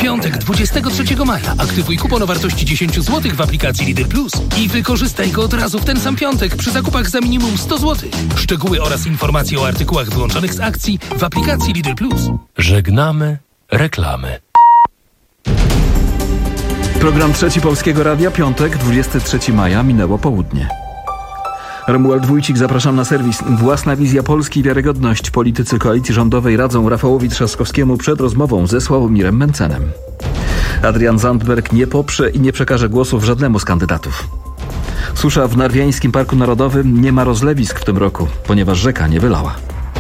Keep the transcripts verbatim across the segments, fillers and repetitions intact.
piątek, dwudziestego trzeciego maja aktywuj kupon o wartości dziesięć złotych w aplikacji Lidl Plus i wykorzystaj go od razu w ten sam piątek przy zakupach za minimum sto złotych. Szczegóły oraz informacje o artykułach wyłączonych z akcji w aplikacji Lidl Plus. Żegnamy reklamy. Program Trzeci Polskiego Radia, piątek, dwudziestego trzeciego maja, minęło południe. Romuald Wójcik, zapraszam na serwis. Własna wizja Polski i wiarygodność. Politycy koalicji rządowej radzą Rafałowi Trzaskowskiemu przed rozmową ze Sławomirem Mencenem. Adrian Zandberg nie poprze i nie przekaże głosów żadnemu z kandydatów. Susza w Narwiańskim Parku Narodowym. Nie ma rozlewisk w tym roku, ponieważ rzeka nie wylała.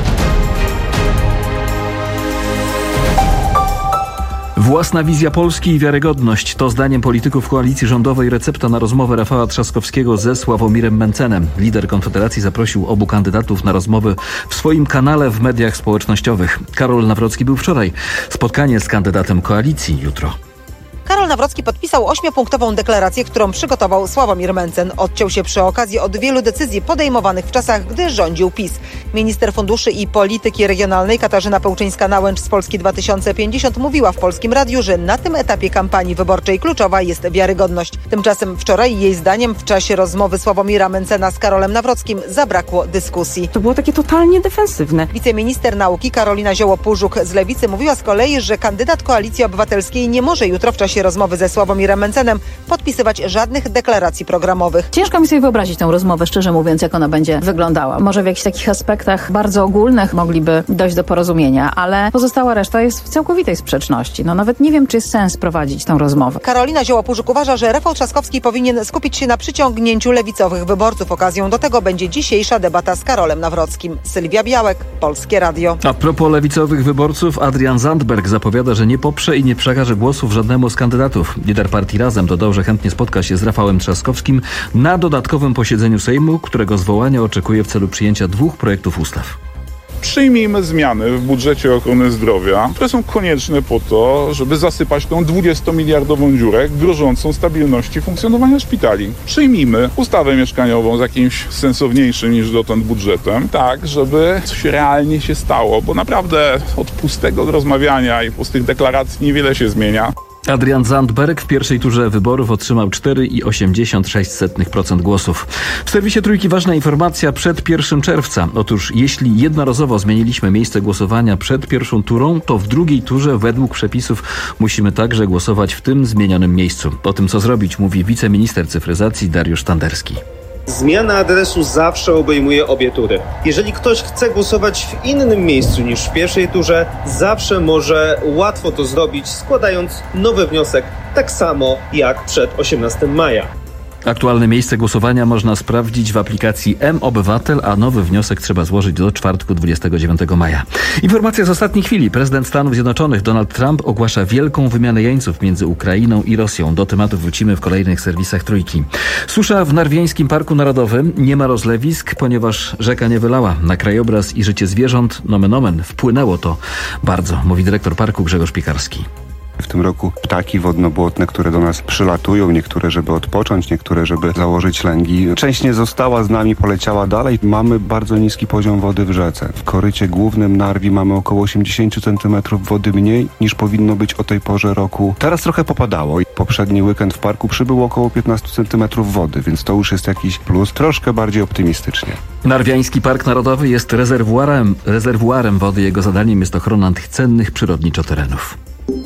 Własna wizja Polski i wiarygodność to zdaniem polityków koalicji rządowej recepta na rozmowę Rafała Trzaskowskiego ze Sławomirem Mencenem. Lider Konfederacji zaprosił obu kandydatów na rozmowy w swoim kanale w mediach społecznościowych. Karol Nawrocki był wczoraj. Spotkanie z kandydatem koalicji jutro. Karol Nawrocki podpisał ośmiopunktową deklarację, którą przygotował Sławomir Mencen. Odciął się przy okazji od wielu decyzji podejmowanych w czasach, gdy rządził PiS. Minister Funduszy i Polityki Regionalnej Katarzyna Pełczyńska-Nałęcz z Polski dwa tysiące pięćdziesiąt mówiła w Polskim Radiu, że na tym etapie kampanii wyborczej kluczowa jest wiarygodność. Tymczasem wczoraj jej zdaniem w czasie rozmowy Sławomira Mencena z Karolem Nawrockim zabrakło dyskusji. To było takie totalnie defensywne. Wiceminister nauki Karolina Zioło-Pużuk z Lewicy mówiła z kolei, że kandydat Koalicji Obywatelskiej nie może jutro w czasie rozmowy ze Sławomirem Mencenem podpisywać żadnych deklaracji programowych. Ciężko mi sobie wyobrazić tę rozmowę, szczerze mówiąc, jak ona będzie wyglądała. Może w jakichś takich aspektach bardzo ogólnych mogliby dojść do porozumienia, ale pozostała reszta jest w całkowitej sprzeczności. No nawet nie wiem, czy jest sens prowadzić tę rozmowę. Karolina Zioło-Pużuk uważa, że Rafał Trzaskowski powinien skupić się na przyciągnięciu lewicowych wyborców. Okazją do tego będzie dzisiejsza debata z Karolem Nawrockim. Sylwia Białek, Polskie Radio. A propos lewicowych wyborców, Adrian Zandberg zapowiada, że nie poprze i nie przekaże głosów żadnemu z kandydatów. Lider partii Razem dodał, że chętnie spotka się z Rafałem Trzaskowskim na dodatkowym posiedzeniu Sejmu, którego zwołania oczekuje w celu przyjęcia dwóch projektów ustaw. Przyjmijmy zmiany w budżecie ochrony zdrowia, które są konieczne po to, żeby zasypać tą dwudziestomiliardową dziurę grożącą stabilności funkcjonowania szpitali. Przyjmijmy ustawę mieszkaniową z jakimś sensowniejszym niż dotąd budżetem, tak, żeby coś realnie się stało, bo naprawdę od pustego rozmawiania i pustych deklaracji niewiele się zmienia. Adrian Zandberg w pierwszej turze wyborów otrzymał cztery przecinek osiemdziesiąt sześć procent głosów. W serwisie Trójki ważna informacja przed pierwszego czerwca. Otóż jeśli jednorazowo zmieniliśmy miejsce głosowania przed pierwszą turą, to w drugiej turze według przepisów musimy także głosować w tym zmienionym miejscu. O tym, co zrobić, mówi wiceminister cyfryzacji Dariusz Tanderski. Zmiana adresu zawsze obejmuje obie tury. Jeżeli ktoś chce głosować w innym miejscu niż w pierwszej turze, zawsze może łatwo to zrobić, składając nowy wniosek, tak samo jak przed osiemnastego maja. Aktualne miejsce głosowania można sprawdzić w aplikacji M-Obywatel, a nowy wniosek trzeba złożyć do czwartku dwudziestego dziewiątego maja. Informacja z ostatniej chwili. Prezydent Stanów Zjednoczonych Donald Trump ogłasza wielką wymianę jeńców między Ukrainą i Rosją. Do tematu wrócimy w kolejnych serwisach Trójki. Susza w Narwiańskim Parku Narodowym. Nie ma rozlewisk, ponieważ rzeka nie wylała. Na krajobraz i życie zwierząt, nomen omen, wpłynęło to bardzo, mówi dyrektor parku Grzegorz Piekarski. W tym roku ptaki wodno-błotne, które do nas przylatują, niektóre żeby odpocząć, niektóre żeby założyć lęgi. Część nie została z nami, poleciała dalej. Mamy bardzo niski poziom wody w rzece. W korycie głównym Narwi mamy około osiemdziesiąt centymetrów wody mniej niż powinno być o tej porze roku. Teraz trochę popadało. Poprzedni weekend w parku przybyło około piętnaście centymetrów wody, więc to już jest jakiś plus. Troszkę bardziej optymistycznie. Narwiański Park Narodowy jest rezerwuarem, rezerwuarem wody. Jego zadaniem jest ochrona tych cennych przyrodniczo terenów.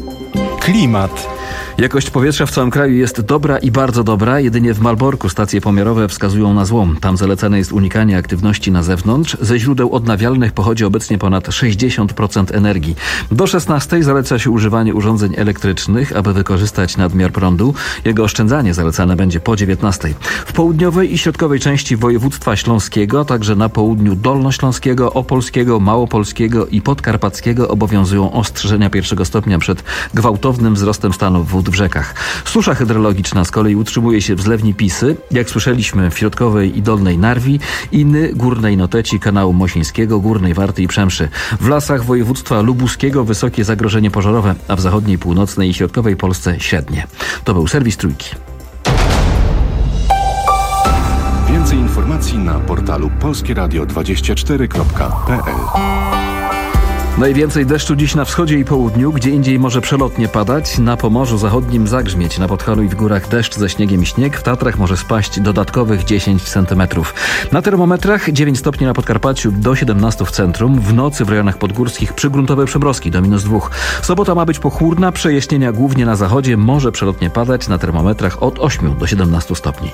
Klimat. Jakość powietrza w całym kraju jest dobra i bardzo dobra. Jedynie w Malborku stacje pomiarowe wskazują na złą. Tam zalecane jest unikanie aktywności na zewnątrz. Ze źródeł odnawialnych pochodzi obecnie ponad sześćdziesiąt procent energii. Do szesnastej zaleca się używanie urządzeń elektrycznych, aby wykorzystać nadmiar prądu. Jego oszczędzanie zalecane będzie po dziewiętnastej. W południowej i środkowej części województwa śląskiego, także na południu dolnośląskiego, opolskiego, małopolskiego i podkarpackiego obowiązują ostrzeżenia pierwszego stopnia przed gwałtownym wzrostem stanów wód w rzekach. Susza hydrologiczna z kolei utrzymuje się w zlewni Pisy, jak słyszeliśmy w środkowej i dolnej Narwi, Iny, Górnej Noteci, Kanału Mosińskiego, Górnej Warty i Przemszy. W lasach województwa lubuskiego wysokie zagrożenie pożarowe, a w zachodniej, północnej i środkowej Polsce średnie. To był serwis Trójki. Więcej informacji na portalu polskieradio dwadzieścia cztery kropka p l. Najwięcej deszczu dziś na wschodzie i południu, gdzie indziej może przelotnie padać. Na Pomorzu Zachodnim zagrzmieć, na Podhalu i w górach deszcz ze śniegiem i śnieg. W Tatrach może spaść dodatkowych dziesięć centymetrów. Na termometrach dziewięć stopni na Podkarpaciu do siedemnastu w centrum. W nocy w rejonach podgórskich przygruntowe przymrozki do minus dwóch. Sobota ma być pochmurna, przejaśnienia głównie na zachodzie. Może przelotnie padać, na termometrach od ośmiu do siedemnastu stopni.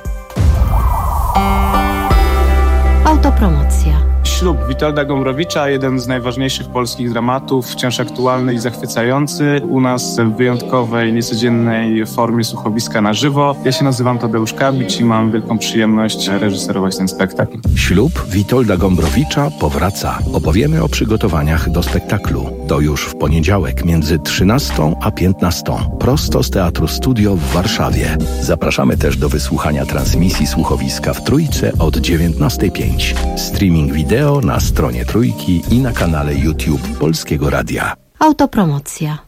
Autopromocja. Ślub Witolda Gombrowicza, jeden z najważniejszych polskich dramatów, wciąż aktualny i zachwycający. U nas w wyjątkowej, niecodziennej formie słuchowiska na żywo. Ja się nazywam Tadeusz Kabicz i mam wielką przyjemność reżyserować ten spektakl. Ślub Witolda Gombrowicza powraca. Opowiemy o przygotowaniach do spektaklu. To już w poniedziałek między trzynastą a piętnastą. Prosto z Teatru Studio w Warszawie. Zapraszamy też do wysłuchania transmisji słuchowiska w Trójce od dziewiętnastej pięć. Streaming wideo na stronie Trójki i na kanale YouTube Polskiego Radia. Autopromocja.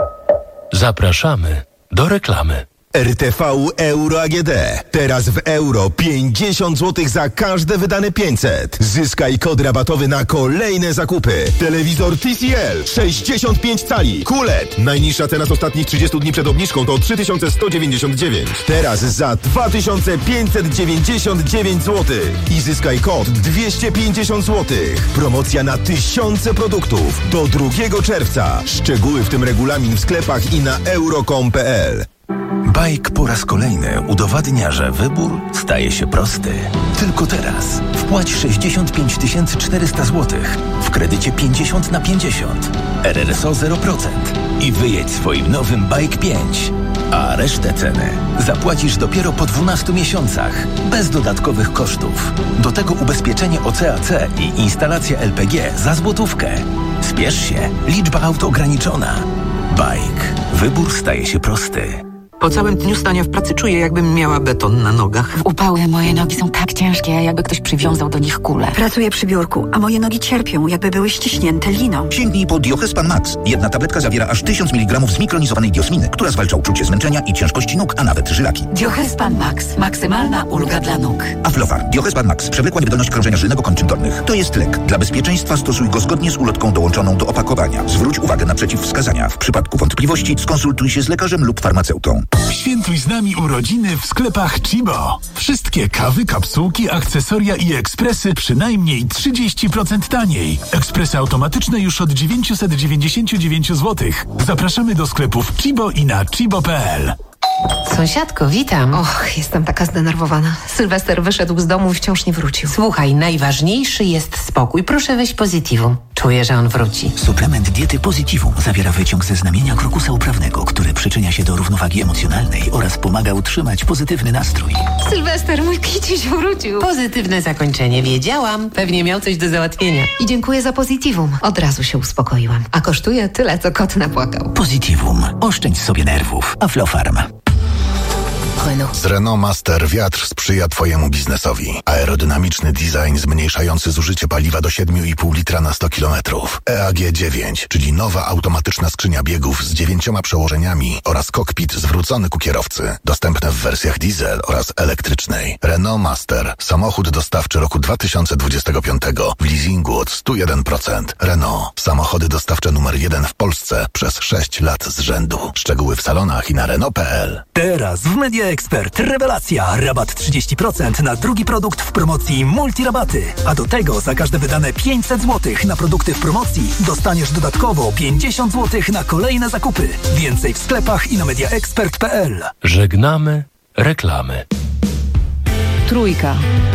Zapraszamy do reklamy. R T V Euro A G D. Teraz w euro pięćdziesiąt złotych za każde wydane pięćset. Zyskaj kod rabatowy na kolejne zakupy. Telewizor T C L sześćdziesiąt pięć cali. Q L E D. Najniższa cena z ostatnich trzydziestu dni przed obniżką to trzy tysiące sto dziewięćdziesiąt dziewięć. Teraz za dwa tysiące pięćset dziewięćdziesiąt dziewięć złotych. I zyskaj kod dwieście pięćdziesiąt złotych. Promocja na tysiące produktów. Do drugiego czerwca. Szczegóły, w tym regulamin w sklepach i na euro kropka com kropka p l. Bajk po raz kolejny udowadnia, że wybór staje się prosty. Tylko teraz wpłać sześćdziesiąt pięć tysięcy czterysta złotych w kredycie pięćdziesiąt na pięćdziesiąt, R R S O zero procent i wyjedź swoim nowym Bajk pięć. A resztę ceny zapłacisz dopiero po dwunastu miesiącach, bez dodatkowych kosztów. Do tego ubezpieczenie O C A C i instalacja L P G za złotówkę. Spiesz się, liczba aut ograniczona. Bajk. Wybór staje się prosty. Po całym dniu stania w pracy czuję, jakbym miała beton na nogach. W upały moje nogi są tak ciężkie, jakby ktoś przywiązał do nich kulę. Pracuję przy biurku, a moje nogi cierpią, jakby były ściśnięte liną. Sięgnij po Diohespan Max. Jedna tabletka zawiera aż tysiąc miligramów zmikronizowanej diosminy, która zwalcza uczucie zmęczenia i ciężkości nóg, a nawet żylaki. Diohespan Max. Maksymalna ulga dla nóg. Aflofar. Diohespan Max. Przewlekła niewydolność krążenia żylnego kończyn dolnych. To jest lek. Dla bezpieczeństwa stosuj go zgodnie z ulotką dołączoną do opakowania. Zwróć uwagę na przeciwwskazania. W przypadku wątpliwości skonsultuj się z lekarzem lub farmaceutą. Świętuj z nami urodziny w sklepach Chibo. Wszystkie kawy, kapsułki, akcesoria i ekspresy przynajmniej trzydzieści procent taniej. Ekspresy automatyczne już od dziewięćset dziewięćdziesiąt dziewięć złotych. Zapraszamy do sklepów Chibo i na chibo kropka p l. Sąsiadko, witam. Och, jestem taka zdenerwowana. Sylwester wyszedł z domu i wciąż nie wrócił. Słuchaj, najważniejszy jest spokój. Proszę weź Positivum. Czuję, że on wróci. Suplement diety Positivum zawiera wyciąg ze znamienia krokusa uprawnego, który przyczynia się do równowagi emocjonalnej oraz pomaga utrzymać pozytywny nastrój. Sylwester, mój kiciuś wrócił. Pozytywne zakończenie. Wiedziałam. Pewnie miał coś do załatwienia. I dziękuję za Positivum. Od razu się uspokoiłam. A kosztuje tyle, co kot napłakał. Positivum. Oszczędź sobie nerwów. Aflofarm. Z Renault Master wiatr sprzyja Twojemu biznesowi. Aerodynamiczny design zmniejszający zużycie paliwa do siedem i pół litra na sto kilometrów. E A G dziewięć, czyli nowa automatyczna skrzynia biegów z dziewięcioma przełożeniami oraz kokpit zwrócony ku kierowcy. Dostępne w wersjach diesel oraz elektrycznej. Renault Master. Samochód dostawczy roku dwa tysiące dwudziestego piątego w leasingu od sto jeden procent. Renault. Samochody dostawcze numer jeden w Polsce przez sześć lat z rzędu. Szczegóły w salonach i na Renault kropka p l. Teraz w Media Expert rewelacja. Rabat trzydzieści procent na drugi produkt w promocji Multirabaty. A do tego za każde wydane pięćset złotych na produkty w promocji dostaniesz dodatkowo pięćdziesiąt złotych na kolejne zakupy. Więcej w sklepach i na mediaexpert kropka p l. Żegnamy reklamy. Trójka.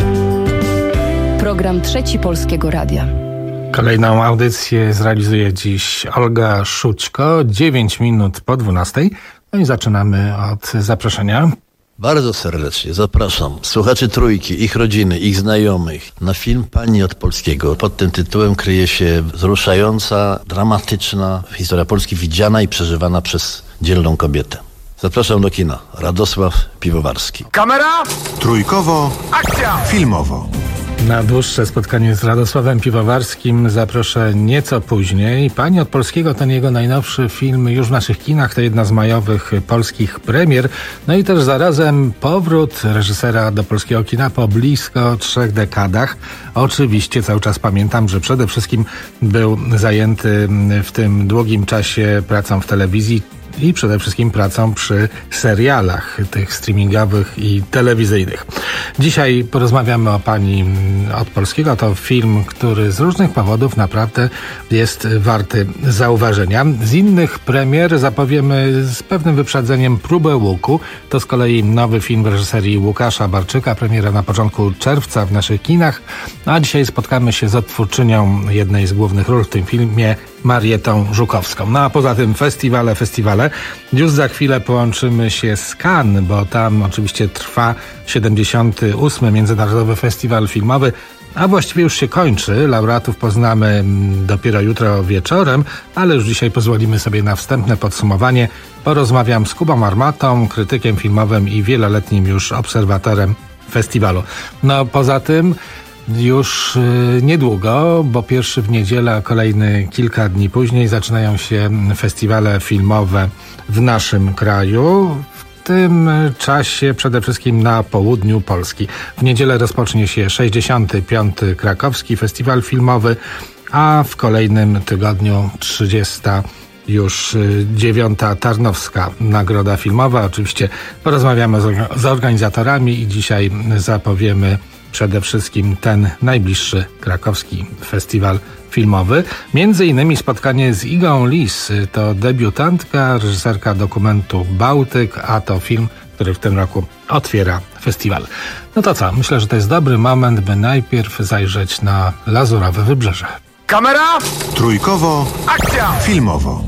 Program Trzeci Polskiego Radia. Kolejną audycję zrealizuje dziś Olga Szućko. dziewięć minut po dwunastej. No i zaczynamy od zaproszenia. Bardzo serdecznie zapraszam słuchaczy Trójki, ich rodziny, ich znajomych na film Pani od Polskiego. Pod tym tytułem kryje się wzruszająca, dramatyczna historia Polski widziana i przeżywana przez dzielną kobietę. Zapraszam do kina. Radosław Piwowarski. Kamera! Trójkowo. Akcja! Filmowo. Na dłuższe spotkanie z Radosławem Piwowarskim zaproszę nieco później. Pani od Polskiego to jego najnowszy film już w naszych kinach. To jedna z majowych polskich premier. No i też zarazem powrót reżysera do polskiego kina po blisko trzech dekadach. Oczywiście cały czas pamiętam, że przede wszystkim był zajęty w tym długim czasie pracą w telewizji i przede wszystkim pracą przy serialach tych streamingowych i telewizyjnych. Dzisiaj porozmawiamy o Pani od Polskiego. To film, który z różnych powodów naprawdę jest warty zauważenia. Z innych premier zapowiemy z pewnym wyprzedzeniem Próbę łuku. To z kolei nowy film w reżyserii Łukasza Barczyka. Premiera na początku czerwca w naszych kinach. A dzisiaj spotkamy się z odtwórczynią jednej z głównych ról w tym filmie, Marietą Żukowską. No a poza tym festiwale, festiwale. Już za chwilę połączymy się z Cannes, bo tam oczywiście trwa siedemdziesiąty ósmy Międzynarodowy Festiwal Filmowy, a właściwie już się kończy. Laureatów poznamy dopiero jutro wieczorem, ale już dzisiaj pozwolimy sobie na wstępne podsumowanie. Porozmawiam z Kubą Armatą, krytykiem filmowym i wieloletnim już obserwatorem festiwalu. No poza tym już niedługo, bo pierwszy w niedzielę, a kolejny kilka dni później zaczynają się festiwale filmowe w naszym kraju. W tym czasie przede wszystkim na południu Polski. W niedzielę rozpocznie się sześćdziesiąty piąty Krakowski Festiwal Filmowy, a w kolejnym tygodniu trzydziesta już dziewiąta Tarnowska Nagroda Filmowa. Oczywiście porozmawiamy z organizatorami i dzisiaj zapowiemy przede wszystkim ten najbliższy krakowski festiwal filmowy. Między innymi spotkanie z Igą Lis. To debiutantka, reżyserka dokumentu Bałtyk, a to film, który w tym roku otwiera festiwal. No to co? Myślę, że to jest dobry moment, by najpierw zajrzeć na Lazurowe Wybrzeże. Kamera! Trójkowo. Akcja! Filmowo.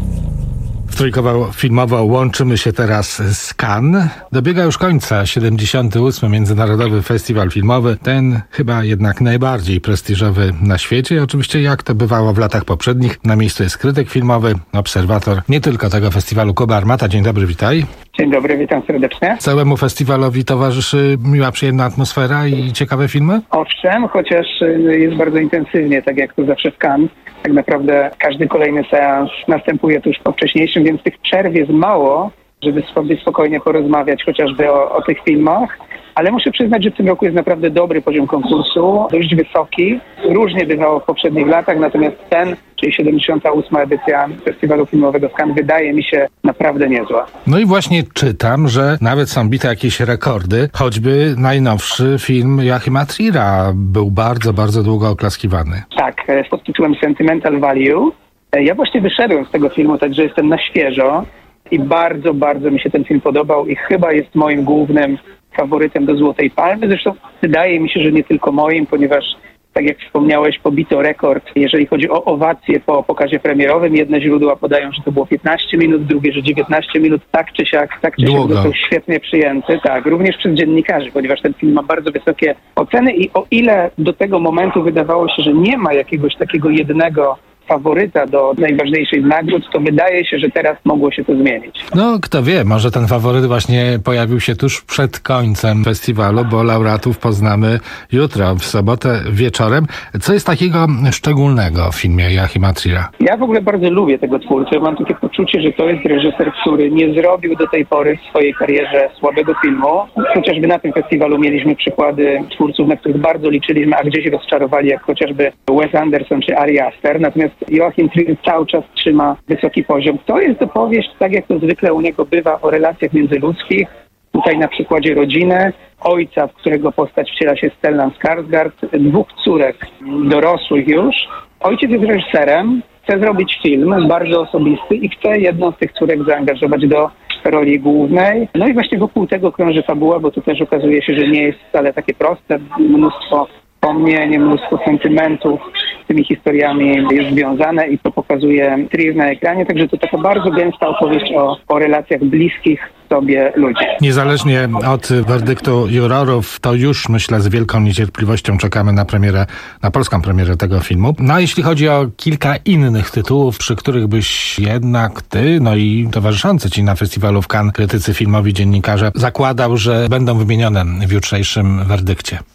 Trójkowo filmowo łączymy się teraz z Cannes. Dobiega już końca siedemdziesiąty ósmy Międzynarodowy Festiwal Filmowy. Ten chyba jednak najbardziej prestiżowy na świecie. Oczywiście jak to bywało w latach poprzednich. Na miejscu jest krytyk filmowy, obserwator nie tylko tego festiwalu, Kuba Armata. Dzień dobry, witaj. Dzień dobry, witam serdecznie. Całemu festiwalowi towarzyszy miła, przyjemna atmosfera i ciekawe filmy? Owszem, chociaż jest bardzo intensywnie, tak jak to zawsze w Cannes. Tak naprawdę każdy kolejny seans następuje tuż po wcześniejszym, więc tych przerw jest mało, żeby sobie spokojnie porozmawiać chociażby o, o tych filmach. Ale muszę przyznać, że w tym roku jest naprawdę dobry poziom konkursu, dość wysoki. Różnie bywało w poprzednich latach, natomiast ten, czyli siedemdziesiąta ósma edycja Festiwalu Filmowego w Cannes, wydaje mi się naprawdę niezła. No i właśnie czytam, że nawet są bite jakieś rekordy, choćby najnowszy film Joachima Trier'a był bardzo, bardzo długo oklaskiwany. Tak, pod tytułem Sentimental Value. Ja właśnie wyszedłem z tego filmu, także jestem na świeżo i bardzo, bardzo mi się ten film podobał i chyba jest moim głównym faworytem do Złotej Palmy. Zresztą wydaje mi się, że nie tylko moim, ponieważ tak jak wspomniałeś, pobito rekord, jeżeli chodzi o owacje po pokazie premierowym. Jedne źródła podają, że to było piętnaście minut, drugie, że dziewiętnaście minut. Tak czy siak, tak czy siak został świetnie przyjęty. Tak, również przez dziennikarzy, ponieważ ten film ma bardzo wysokie oceny i o ile do tego momentu wydawało się, że nie ma jakiegoś takiego jednego faworyta do najważniejszych nagród, to wydaje się, że teraz mogło się to zmienić. No, kto wie, może ten faworyt właśnie pojawił się tuż przed końcem festiwalu, bo laureatów poznamy jutro, w sobotę wieczorem. Co jest takiego szczególnego w filmie Joachima Trier'a? Ja w ogóle bardzo lubię tego twórcę. Mam takie poczucie, że to jest reżyser, który nie zrobił do tej pory w swojej karierze słabego filmu. Chociażby na tym festiwalu mieliśmy przykłady twórców, na których bardzo liczyliśmy, a gdzieś rozczarowali, jak chociażby Wes Anderson czy Ari Aster. Natomiast Joachim Trier cały czas trzyma wysoki poziom. To jest opowieść, tak jak to zwykle u niego bywa, o relacjach międzyludzkich. Tutaj na przykładzie rodziny, ojca, w którego postać wciela się Stellan Skarsgård, dwóch córek, dorosłych już. Ojciec jest reżyserem, chce zrobić film bardzo osobisty i chce jedną z tych córek zaangażować do roli głównej. No i właśnie wokół tego krąży fabuła, bo tu też okazuje się, że nie jest wcale takie proste. Mnóstwo wspomnień, mnóstwo sentymentów z tymi historiami jest związane i to pokazuje Trier na ekranie, także to taka bardzo gęsta opowieść o, o relacjach bliskich sobie ludzi. Niezależnie od werdyktu jurorów, to już myślę z wielką niecierpliwością czekamy na premierę, na polską premierę tego filmu. No a jeśli chodzi o kilka innych tytułów, przy których byś jednak ty, no i towarzyszący ci na festiwalu w Cannes krytycy filmowi, dziennikarze zakładał, że będą wymienione w jutrzejszym werdykcie. Takim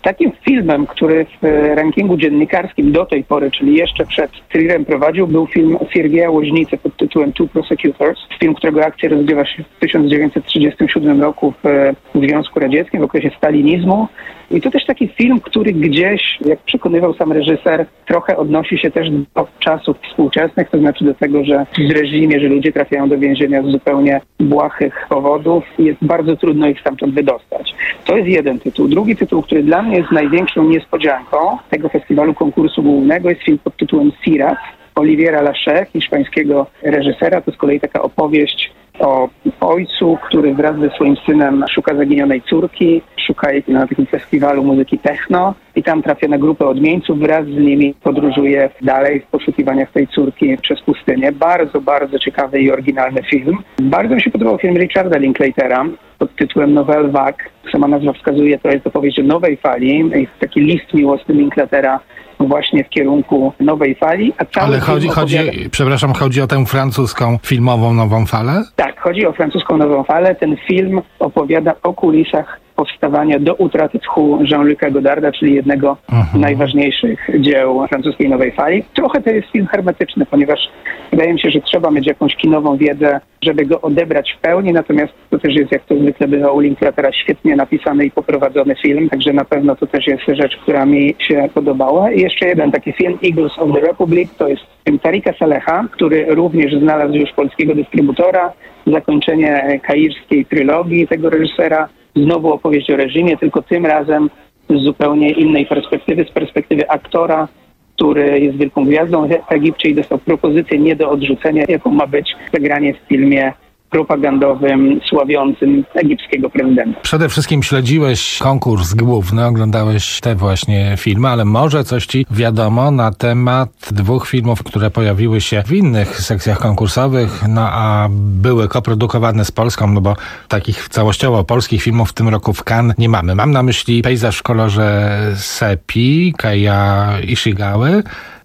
filmem, który w rankingu dziennikarskim do tej pory, czyli jeszcze przed thrillerem prowadził, był film Siergieja Łoźnicy pod tytułem Two Prosecutors. Film, którego akcja rozgrywa się w tysiąc dziewięćset trzydziestym siódmym roku w Związku Radzieckim, w okresie stalinizmu. I to też taki film, który gdzieś, jak przekonywał sam reżyser, trochę odnosi się też do czasów współczesnych, to znaczy do tego, że w reżimie, że ludzie trafiają do więzienia z zupełnie błahych powodów i jest bardzo trudno ich stamtąd wydostać. To jest jeden tytuł. Drugi tytuł, który dla mnie jest największą niespodzianką tego festiwalu konkursu głównego, jest film pod tytułem Sirach Oliviera Lache, hiszpańskiego reżysera. To z kolei taka opowieść o ojcu, który wraz ze swoim synem szuka zaginionej córki, szuka jej na takim festiwalu muzyki techno i tam trafia na grupę odmieńców, wraz z nimi podróżuje dalej w poszukiwaniach tej córki przez pustynię. Bardzo, bardzo ciekawy i oryginalny film. Bardzo mi się podobał film Richarda Linklatera pod tytułem Nouvelle Vague. Sama nazwa wskazuje, to jest opowieść o nowej fali. Jest taki list miłosny Linklatera właśnie w kierunku nowej fali. A cały Ale chodzi, chodzi, opowiada... przepraszam, chodzi o tę francuską filmową nową falę? Tak, chodzi o francuską nową falę. Ten film opowiada o kulisach powstawania do utraty tchu Jean-Luc'a Godarda, czyli jednego z najważniejszych dzieł francuskiej nowej fali. Trochę to jest film hermetyczny, ponieważ wydaje mi się, że trzeba mieć jakąś kinową wiedzę, żeby go odebrać w pełni, natomiast to też jest, jak to zwykle bywa u Linklatera, świetnie napisany i poprowadzony film, także na pewno to też jest rzecz, która mi się podobała. I jeszcze jeden taki film, Eagles of the Republic, to jest film Tarika Saleha, który również znalazł już polskiego dystrybutora, zakończenie kairskiej trylogii tego reżysera. Znowu opowieść o reżimie, tylko tym razem z zupełnie innej perspektywy, z perspektywy aktora, który jest wielką gwiazdą w Egipcie i dostał propozycję nie do odrzucenia, jaką ma być zagranie w filmie propagandowym, sławiącym egipskiego prezydenta. Przede wszystkim śledziłeś konkurs główny, oglądałeś te właśnie filmy, ale może coś ci wiadomo na temat dwóch filmów, które pojawiły się w innych sekcjach konkursowych, no a były koprodukowane z Polską, no bo takich całościowo polskich filmów w tym roku w Cannes nie mamy. Mam na myśli Pejzaż w kolorze sepi, Keija Ishigały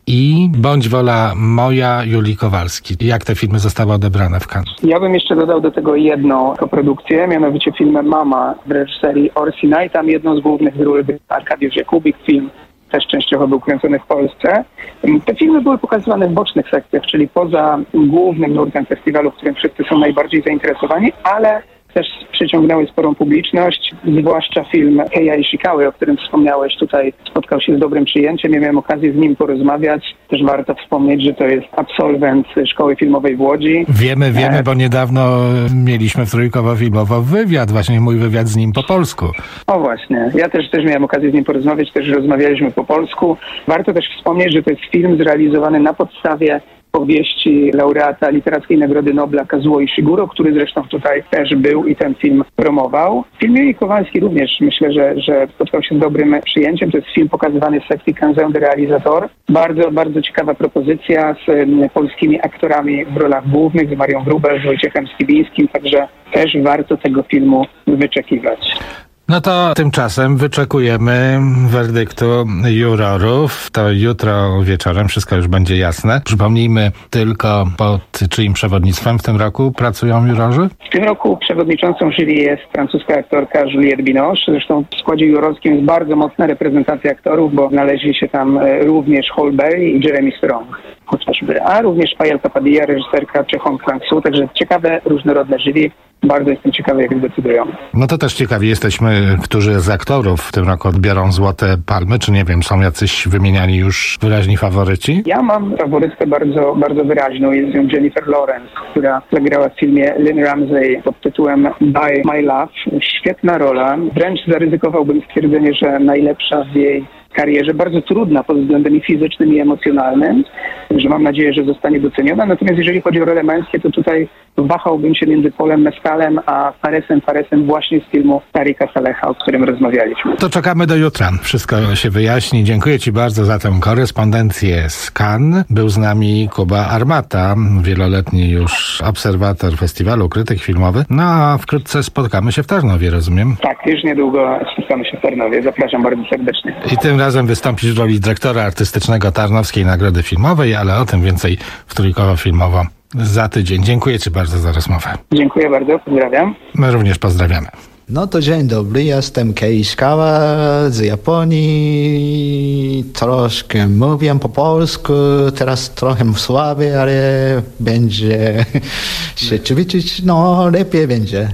i Bądź wola moja Julii Kowalski. Jak te filmy zostały odebrane w Cannes? Ja bym jeszcze dodał do tego jedną koprodukcję, mianowicie film Mama w reżyserii Orsina i tam jedną z głównych ról był Arkadiusz Jakubik. Film też częściowo był kręcony w Polsce. Te filmy były pokazywane w bocznych sekcjach, czyli poza głównym nurtem festiwalu, w którym wszyscy są najbardziej zainteresowani, ale też przyciągnęły sporą publiczność, zwłaszcza film Keija Ishikały, o którym wspomniałeś, tutaj spotkał się z dobrym przyjęciem. Ja miałem okazję z nim porozmawiać. Też warto wspomnieć, że to jest absolwent Szkoły Filmowej w Łodzi. Wiemy, wiemy, bo niedawno mieliśmy w Trójkowo Filmowo wywiad, właśnie mój wywiad z nim po polsku. O właśnie, ja też, też miałem okazję z nim porozmawiać, też rozmawialiśmy po polsku. Warto też wspomnieć, że to jest film zrealizowany na podstawie powieści laureata Literackiej Nagrody Nobla Kazuo Ishiguro, który zresztą tutaj też był i ten film promował. Film Julii Kowalski również myślę, że, że spotkał się z dobrym przyjęciem. To jest film pokazywany w sekcji Cannes de Realizator. Bardzo, bardzo ciekawa propozycja z y, polskimi aktorami w rolach głównych, z Marią Wróbel, z Wojciechem Skibińskim, także też warto tego filmu wyczekiwać. No to tymczasem wyczekujemy werdyktu jurorów. To jutro wieczorem wszystko już będzie jasne. Przypomnijmy tylko, pod czyim przewodnictwem w tym roku pracują jurorzy? W tym roku przewodniczącą jury jest francuska aktorka Juliette Binoche. Zresztą w składzie jurorskim jest bardzo mocna reprezentacja aktorów, bo znaleźli się tam również Hall Berry i Jeremy Strong chociażby, a również Payal Padilla, reżyserka Chehong Klang-soo. Także ciekawe, różnorodne jury. Bardzo jestem ciekawy, jak zdecydują. No to też ciekawi jesteśmy, którzy z aktorów w tym roku odbiorą Złote Palmy, czy nie wiem, są jacyś wymieniani już wyraźni faworyci? Ja mam faworytkę bardzo, bardzo wyraźną, jest nią Jennifer Lawrence, która zagrała w filmie Lynn Ramsey pod tytułem By My Love. Świetna rola, wręcz zaryzykowałbym stwierdzenie, że najlepsza w jej karierze, bardzo trudna pod względem i fizycznym, i emocjonalnym, że mam nadzieję, że zostanie doceniona. Natomiast jeżeli chodzi o role męskie, to tutaj wahałbym się między Polem Mescalem a Faresem Faresem właśnie z filmu Tarika Saleha, o którym rozmawialiśmy. To czekamy do jutra. Wszystko się wyjaśni. Dziękuję Ci bardzo za tę korespondencję z Cannes. Był z nami Kuba Armata, wieloletni już obserwator festiwalu, krytyk filmowy. No a wkrótce spotkamy się w Tarnowie, rozumiem? Tak, już niedługo spotkamy się w Tarnowie. Zapraszam bardzo serdecznie. I tym razem wystąpisz w roli dyrektora artystycznego Tarnowskiej Nagrody Filmowej, ale o tym więcej w Trójkowo Filmowo za tydzień. Dziękuję Ci bardzo za rozmowę. Dziękuję bardzo, pozdrawiam. My również pozdrawiamy. No to dzień dobry, jestem Kei Ishikawa z Japonii. Troszkę mówię po polsku, teraz trochę słaby, ale będzie się ćwiczyć, no lepiej będzie.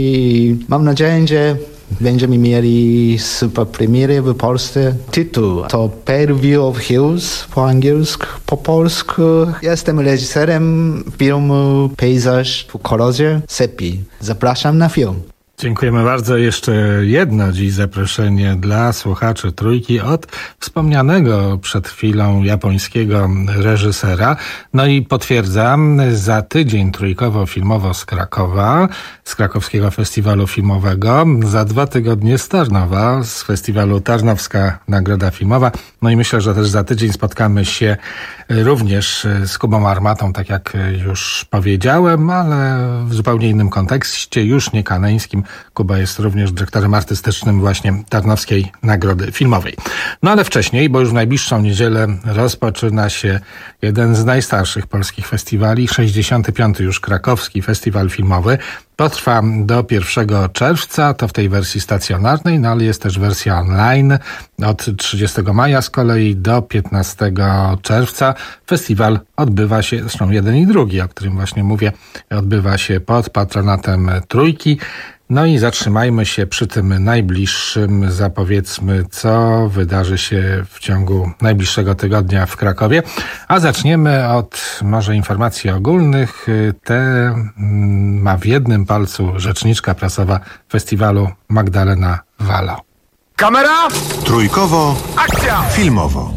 I mam nadzieję, że będziemy mieli super premiery w Polsce. Tytuł to Pale-View of Hills po angielsku, po polsku. Jestem reżyserem filmu Pejzaż w kolorze sepi. Zapraszam na film. Dziękujemy bardzo. Jeszcze jedno dziś zaproszenie dla słuchaczy Trójki od wspomnianego przed chwilą japońskiego reżysera. No i potwierdzam, za tydzień trójkowo-filmowo z Krakowa, z Krakowskiego Festiwalu Filmowego, za dwa tygodnie z Tarnowa, z festiwalu Tarnowska Nagroda Filmowa. No i myślę, że też za tydzień spotkamy się również z Kubą Armatą, tak jak już powiedziałem, ale w zupełnie innym kontekście, już nie kaneńskim. Kuba jest również dyrektorem artystycznym właśnie Tarnowskiej Nagrody Filmowej. No ale wcześniej, bo już w najbliższą niedzielę rozpoczyna się jeden z najstarszych polskich festiwali, sześćdziesiąty piąty już Krakowski Festiwal Filmowy. Potrwa do pierwszego czerwca, to w tej wersji stacjonarnej, no ale jest też wersja online od trzydziestego maja z kolei do piętnastego czerwca. Festiwal odbywa się, zresztą jeden i drugi, o którym właśnie mówię, odbywa się pod patronatem Trójki. No i zatrzymajmy się przy tym najbliższym, zapowiedzmy, co wydarzy się w ciągu najbliższego tygodnia w Krakowie. A zaczniemy od może informacji ogólnych. Te ma w jednym palcu rzeczniczka prasowa festiwalu Magdalena Walo. Kamera! Trójkowo. Akcja! Filmowo.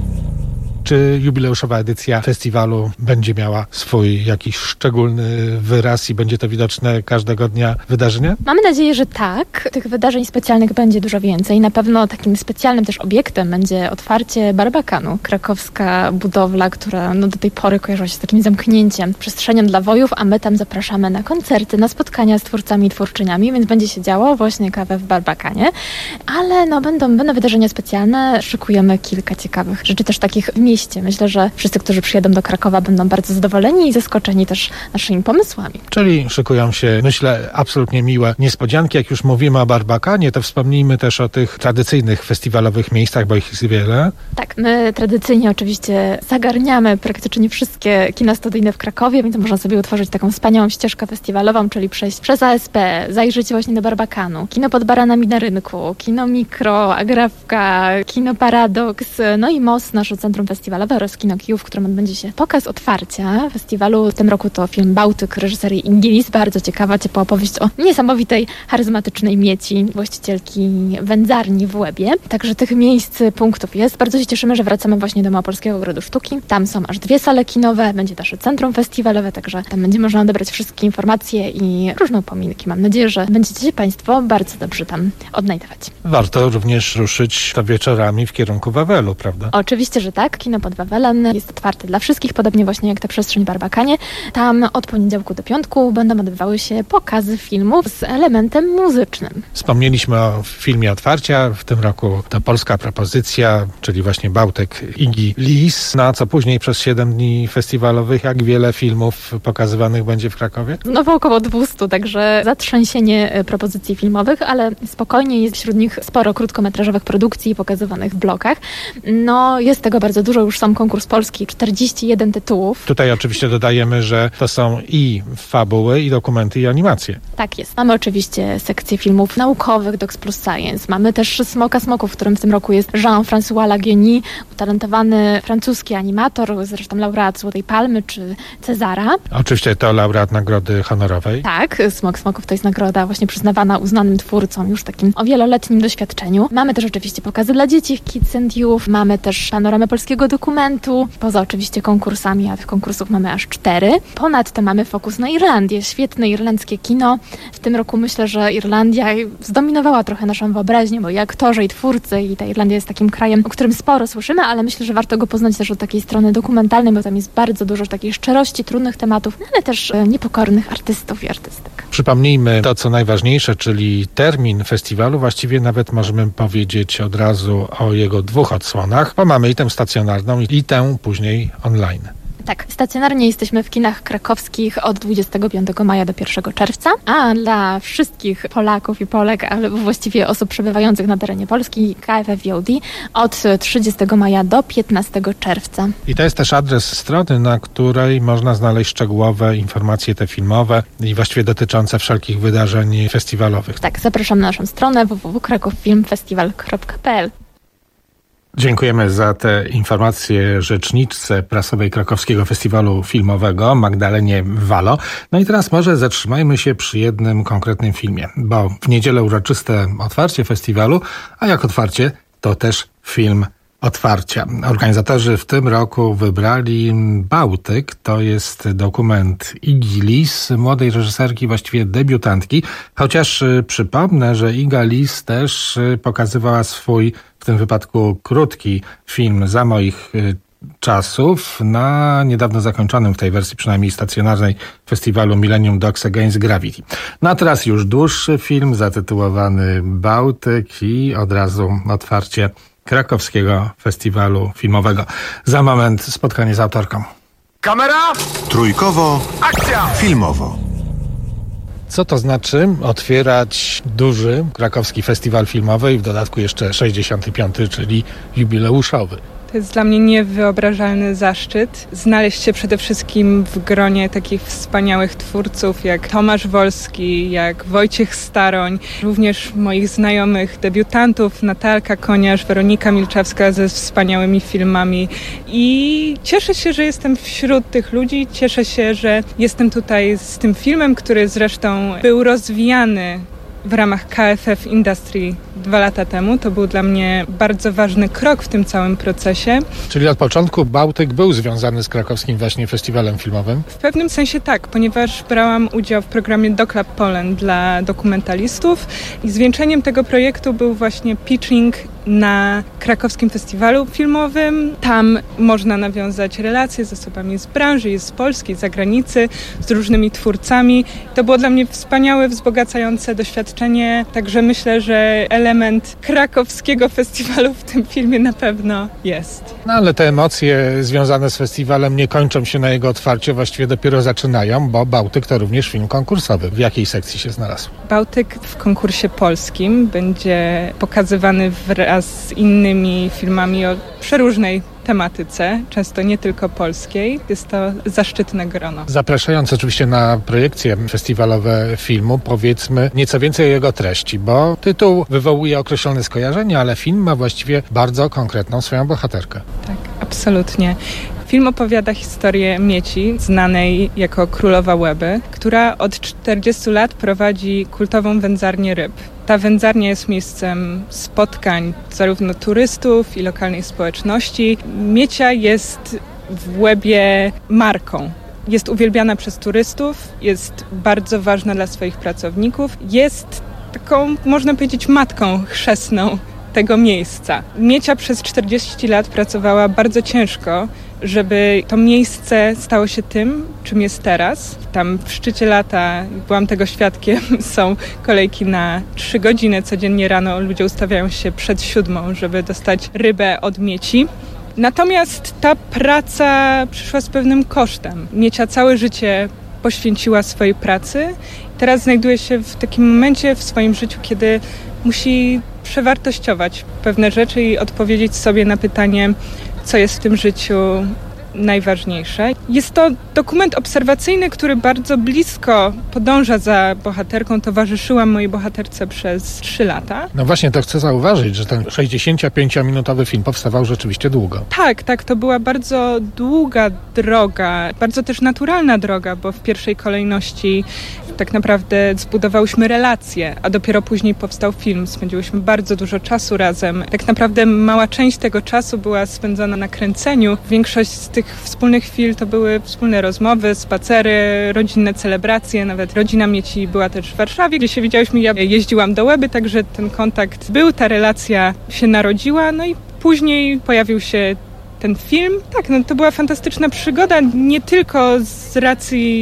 Czy jubileuszowa edycja festiwalu będzie miała swój jakiś szczególny wyraz i będzie to widoczne każdego dnia wydarzenia? Mamy nadzieję, że tak. Tych wydarzeń specjalnych będzie dużo więcej. Na pewno takim specjalnym też obiektem będzie otwarcie Barbakanu. Krakowska budowla, która no do tej pory kojarzyła się z takim zamknięciem, przestrzenią dla wojów, a my tam zapraszamy na koncerty, na spotkania z twórcami i twórczyniami, więc będzie się działo właśnie kawę w Barbakanie. Ale no będą, będą wydarzenia specjalne. Szykujemy kilka ciekawych rzeczy też takich w mieście. Myślę, że wszyscy, którzy przyjadą do Krakowa, będą bardzo zadowoleni i zaskoczeni też naszymi pomysłami. Czyli szykują się, myślę, absolutnie miłe niespodzianki. Jak już mówimy o Barbakanie, to wspomnijmy też o tych tradycyjnych festiwalowych miejscach, bo ich jest wiele. Tak, my tradycyjnie oczywiście zagarniamy praktycznie wszystkie kina studyjne w Krakowie, więc można sobie utworzyć taką wspaniałą ścieżkę festiwalową, czyli przejść przez A S P, zajrzeć właśnie do Barbakanu, kino pod baranami na rynku, kino Mikro, Agrafka, kino Paradoks, no i most, nasze centrum festiwalowe oraz kino Kijów, w którym odbędzie się pokaz otwarcia festiwalu. W tym roku to film Bałtyk reżyserii Ingilis. Bardzo ciekawa, ciepła opowieść o niesamowitej, charyzmatycznej mieci, właścicielki wędzarni w Łebie. Także tych miejsc, punktów jest. Bardzo się cieszymy, że wracamy właśnie do Małopolskiego Ogrodu Sztuki. Tam są aż dwie sale kinowe, będzie nasze centrum festiwalowe, także tam będzie można odebrać wszystkie informacje i różne upominki. Mam nadzieję, że będziecie się Państwo bardzo dobrze tam odnajdywać. Warto również ruszyć to wieczorami w kierunku Wawelu, prawda? Oczywiście, że tak. Kino pod Wawelem jest otwarte dla wszystkich, podobnie właśnie jak ta przestrzeń w Barbakanie. Tam od poniedziałku do piątku będą odbywały się pokazy filmów z elementem muzycznym. Wspomnieliśmy o filmie otwarcia. W tym roku to polska propozycja, czyli właśnie Bałtyk Igi Lis. No a co później przez siedem dni festiwalowych, jak wiele filmów pokazywanych będzie w Krakowie? No około dwieście, także zatrzęsienie propozycji filmowych, ale spokojnie jest wśród nich sporo krótkometrażowych produkcji pokazywanych w blokach. No jest tego bardzo dużo, już sam konkurs polski, czterdzieści jeden tytułów. Tutaj oczywiście dodajemy, że to są i fabuły, i dokumenty, i animacje. Tak jest. Mamy oczywiście sekcję filmów naukowych, Docs Plus Science. Mamy też Smoka Smoków, w którym w tym roku jest Jean-François Lagueny, utalentowany francuski animator, zresztą laureat Złotej Palmy czy Cezara. Oczywiście to laureat Nagrody Honorowej. Tak, Smok Smoków to jest nagroda właśnie przyznawana uznanym twórcom już takim o wieloletnim doświadczeniu. Mamy też oczywiście pokazy dla dzieci w Kids and Youth. Mamy też panoramę polskiego dokumentu, poza oczywiście konkursami, a tych konkursów mamy aż cztery. Ponadto mamy fokus na Irlandię, świetne irlandzkie kino. W tym roku myślę, że Irlandia zdominowała trochę naszą wyobraźnię, bo i aktorzy, i twórcy, i ta Irlandia jest takim krajem, o którym sporo słyszymy, ale myślę, że warto go poznać też od takiej strony dokumentalnej, bo tam jest bardzo dużo takiej szczerości, trudnych tematów, ale też niepokornych artystów i artystek. Przypomnijmy to, co najważniejsze, czyli termin festiwalu. Właściwie nawet możemy powiedzieć od razu o jego dwóch odsłonach, bo mamy i tę stacjonarną, i tę później online. Tak, stacjonarnie jesteśmy w kinach krakowskich od dwudziestego piątego maja do pierwszego czerwca, a dla wszystkich Polaków i Polek, ale właściwie osób przebywających na terenie Polski, K F F V O D od trzydziestego maja do piętnastego czerwca. I to jest też adres strony, na której można znaleźć szczegółowe informacje te filmowe i właściwie dotyczące wszelkich wydarzeń festiwalowych. Tak, zapraszam na naszą stronę w w w kropka kraków film festiwal kropka p l. Dziękujemy za te informacje rzeczniczce prasowej Krakowskiego Festiwalu Filmowego Magdalenie Walo. No i teraz może zatrzymajmy się przy jednym konkretnym filmie, bo w niedzielę uroczyste otwarcie festiwalu, a jak otwarcie, to też film otwarcia. Organizatorzy w tym roku wybrali Bałtyk. To jest dokument Igi Lis, młodej reżyserki, właściwie debiutantki. Chociaż y, przypomnę, że Iga Lis też y, pokazywała swój, w tym wypadku krótki film Za moich y, czasów na niedawno zakończonym w tej wersji przynajmniej stacjonarnej festiwalu Millennium Dogs Against Gravity. No a teraz już dłuższy film zatytułowany Bałtyk i od razu otwarcie Krakowskiego Festiwalu Filmowego. Za moment spotkanie z autorką. Kamera! Trójkowo. Akcja! Filmowo. Co to znaczy otwierać duży Krakowski Festiwal Filmowy i w dodatku jeszcze sześćdziesiąty piąty, czyli jubileuszowy? To jest dla mnie niewyobrażalny zaszczyt znaleźć się przede wszystkim w gronie takich wspaniałych twórców jak Tomasz Wolski, jak Wojciech Staroń, również moich znajomych debiutantów Natalka Koniarz, Weronika Milczewska ze wspaniałymi filmami i cieszę się, że jestem wśród tych ludzi, cieszę się, że jestem tutaj z tym filmem, który zresztą był rozwijany w ramach K F F Industry dwa lata temu. To był dla mnie bardzo ważny krok w tym całym procesie. Czyli od początku Bałtyk był związany z krakowskim właśnie festiwalem filmowym? W pewnym sensie tak, ponieważ brałam udział w programie DoClub Poland dla dokumentalistów i zwieńczeniem tego projektu był właśnie pitching na krakowskim festiwalu filmowym. Tam można nawiązać relacje z osobami z branży, z Polski, z zagranicy, z różnymi twórcami. To było dla mnie wspaniałe, wzbogacające doświadczenie, także myślę, że element krakowskiego festiwalu w tym filmie na pewno jest. No ale te emocje związane z festiwalem nie kończą się na jego otwarciu, właściwie dopiero zaczynają, bo Bałtyk to również film konkursowy. W jakiej sekcji się znalazł? Bałtyk w konkursie polskim będzie pokazywany wraz z innymi filmami o przeróżnej tematyce, często nie tylko polskiej. Jest to zaszczytne grono. Zapraszając oczywiście na projekcje festiwalowe filmu, powiedzmy nieco więcej o jego treści, bo tytuł wywołuje określone skojarzenia, ale film ma właściwie bardzo konkretną swoją bohaterkę. Tak, absolutnie. Film opowiada historię Mieci, znanej jako Królowa Łeby, która od czterdziestu lat prowadzi kultową wędzarnię ryb. Ta wędzarnia jest miejscem spotkań zarówno turystów i lokalnej społeczności. Miecia jest w Łebie marką. Jest uwielbiana przez turystów, jest bardzo ważna dla swoich pracowników. Jest taką, można powiedzieć, matką chrzestną tego miejsca. Miecia przez czterdzieści lat pracowała bardzo ciężko, żeby to miejsce stało się tym, czym jest teraz. Tam w szczycie lata, byłam tego świadkiem, są kolejki na trzy godziny codziennie rano. Ludzie ustawiają się przed siódmą, żeby dostać rybę od Mieci. Natomiast ta praca przyszła z pewnym kosztem. Miecia całe życie poświęciła swojej pracy. Teraz znajduje się w takim momencie w swoim życiu, kiedy musi przewartościować pewne rzeczy i odpowiedzieć sobie na pytanie, co jest w tym życiu najważniejsze. Jest to dokument obserwacyjny, który bardzo blisko podąża za bohaterką. Towarzyszyłam mojej bohaterce przez trzy lata. No właśnie, to chcę zauważyć, że ten sześćdziesięciopięciominutowy film powstawał rzeczywiście długo. Tak, tak, to była bardzo długa droga, bardzo też naturalna droga, bo w pierwszej kolejności tak naprawdę zbudowałyśmy relacje, a dopiero później powstał film. Spędziłyśmy bardzo dużo czasu razem. Tak naprawdę mała część tego czasu była spędzona na kręceniu. Większość z tych wspólnych chwil to były wspólne rozmowy, spacery, rodzinne celebracje. Nawet rodzina Mieci była też w Warszawie, gdzie się widziałyśmy. Ja jeździłam do Łeby, także ten kontakt był, ta relacja się narodziła. No i później pojawił się ten film. Tak, no to była fantastyczna przygoda, nie tylko z racji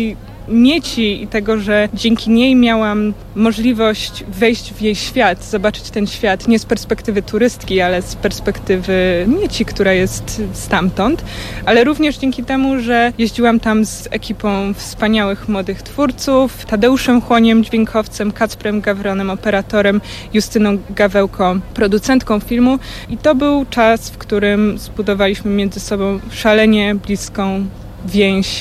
Mieci i tego, że dzięki niej miałam możliwość wejść w jej świat, zobaczyć ten świat nie z perspektywy turystki, ale z perspektywy Mieci, która jest stamtąd, ale również dzięki temu, że jeździłam tam z ekipą wspaniałych młodych twórców, Tadeuszem Chłoniem, dźwiękowcem, Kacprem Gawronem, operatorem, Justyną Gawełko, producentką filmu i to był czas, w którym zbudowaliśmy między sobą szalenie bliską więź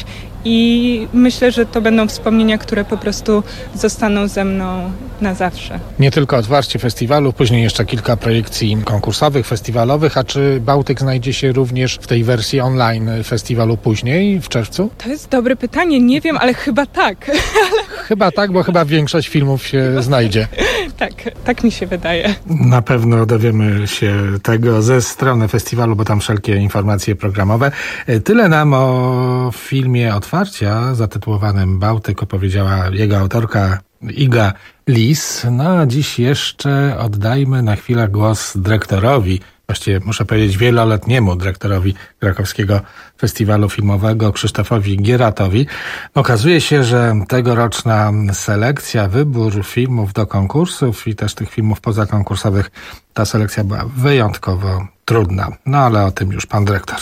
i myślę, że to będą wspomnienia, które po prostu zostaną ze mną na zawsze. Nie tylko otwarcie festiwalu, później jeszcze kilka projekcji konkursowych, festiwalowych, a czy Bałtyk znajdzie się również w tej wersji online festiwalu później, w czerwcu? To jest dobre pytanie, nie wiem, ale chyba tak. Chyba tak, bo chyba większość filmów się chyba znajdzie. Tak, tak mi się wydaje. Na pewno dowiemy się tego ze strony festiwalu, bo tam wszelkie informacje programowe. Tyle nam o filmie otwarcia zatytułowanym Bałtyk opowiedziała jego autorka Iga Lis. No a dziś jeszcze oddajmy na chwilę głos dyrektorowi, właściwie muszę powiedzieć wieloletniemu dyrektorowi Krakowskiego Festiwalu Filmowego Krzysztofowi Gieratowi. Okazuje się, że tegoroczna selekcja, wybór filmów do konkursów i też tych filmów pozakonkursowych, ta selekcja była wyjątkowo trudna. No ale o tym już pan dyrektor.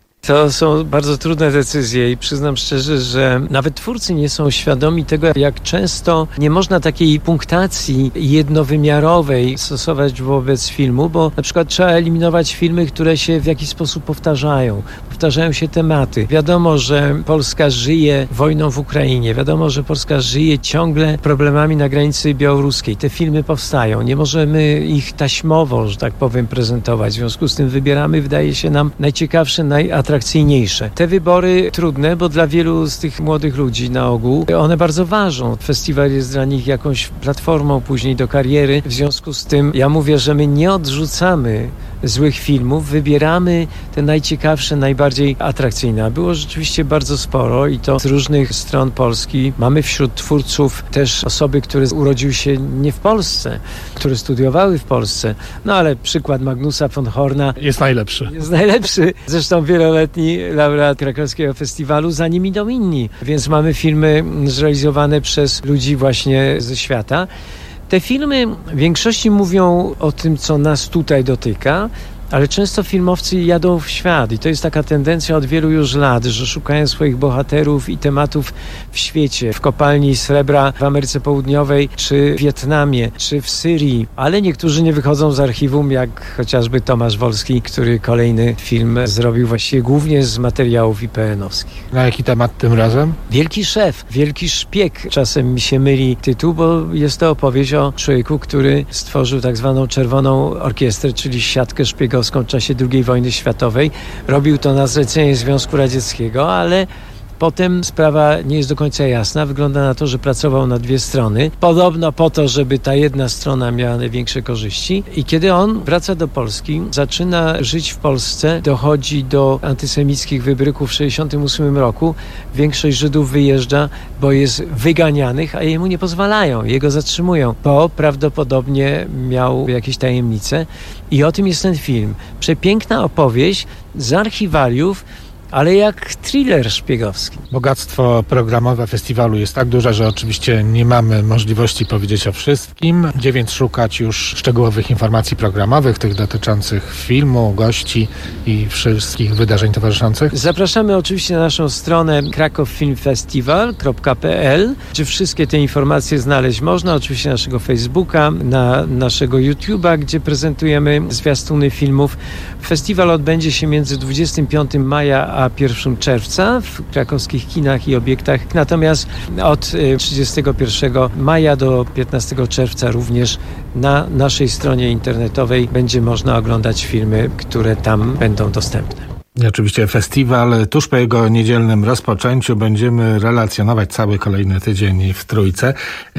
To są bardzo trudne decyzje i przyznam szczerze, że nawet twórcy nie są świadomi tego, jak często nie można takiej punktacji jednowymiarowej stosować wobec filmu, bo na przykład trzeba eliminować filmy, które się w jakiś sposób powtarzają. Powtarzają się tematy. Wiadomo, że Polska żyje wojną w Ukrainie. Wiadomo, że Polska żyje ciągle problemami na granicy białoruskiej. Te filmy powstają. Nie możemy ich taśmowo, że tak powiem, prezentować. W związku z tym wybieramy, wydaje się nam, najciekawsze, najatrakcyjniejsze. atrakcyjniejsze. Te wybory trudne, bo dla wielu z tych młodych ludzi na ogół one bardzo ważą. Festiwal jest dla nich jakąś platformą później do kariery. W związku z tym ja mówię, że my nie odrzucamy złych filmów, wybieramy te najciekawsze, najbardziej atrakcyjne. Było rzeczywiście bardzo sporo i to z różnych stron Polski. Mamy wśród twórców też osoby, które urodziły się nie w Polsce, które studiowały w Polsce. No ale przykład Magnusa von Horna jest najlepszy. Jest najlepszy. Zresztą wieloletni laureat Krakowskiego Festiwalu, za nim idą inni. Więc mamy filmy zrealizowane przez ludzi właśnie ze świata. Te filmy w większości mówią o tym, co nas tutaj dotyka, ale często filmowcy jadą w świat i to jest taka tendencja od wielu już lat, że szukają swoich bohaterów i tematów w świecie, w kopalni srebra w Ameryce Południowej, czy w Wietnamie, czy w Syrii, ale niektórzy nie wychodzą z archiwum, jak chociażby Tomasz Wolski, który kolejny film zrobił właściwie głównie z materiałów I P N-owskich. Na jaki temat tym razem? Wielki szef, wielki szpieg. Czasem mi się myli tytuł, bo jest to opowieść o człowieku, który stworzył tak zwaną Czerwoną Orkiestrę, czyli siatkę szpiegowską w czasie drugiej wojny światowej. Robił to na zlecenie Związku Radzieckiego, ale potem sprawa nie jest do końca jasna. Wygląda na to, że pracował na dwie strony. Podobno po to, żeby ta jedna strona miała największe korzyści. I kiedy on wraca do Polski, zaczyna żyć w Polsce, dochodzi do antysemickich wybryków w sześćdziesiątym ósmym roku. Większość Żydów wyjeżdża, bo jest wyganianych, a jemu nie pozwalają. Jego zatrzymują, bo prawdopodobnie miał jakieś tajemnice. I o tym jest ten film. Przepiękna opowieść z archiwaliów, ale jak thriller szpiegowski. Bogactwo programowe festiwalu jest tak duże, że oczywiście nie mamy możliwości powiedzieć o wszystkim. Gdzie więc szukać już szczegółowych informacji programowych, tych dotyczących filmu, gości i wszystkich wydarzeń towarzyszących? Zapraszamy oczywiście na naszą stronę kraków film festival kropka p l, gdzie wszystkie te informacje znaleźć można. Oczywiście naszego Facebooka, na naszego YouTube'a, gdzie prezentujemy zwiastuny filmów. Festiwal odbędzie się między dwudziestego piątego maja a pierwszego czerwca w krakowskich kinach i obiektach. Natomiast od trzydziestego pierwszego maja do piętnastego czerwca również na naszej stronie internetowej będzie można oglądać filmy, które tam będą dostępne. I oczywiście festiwal tuż po jego niedzielnym rozpoczęciu będziemy relacjonować cały kolejny tydzień w Trójce.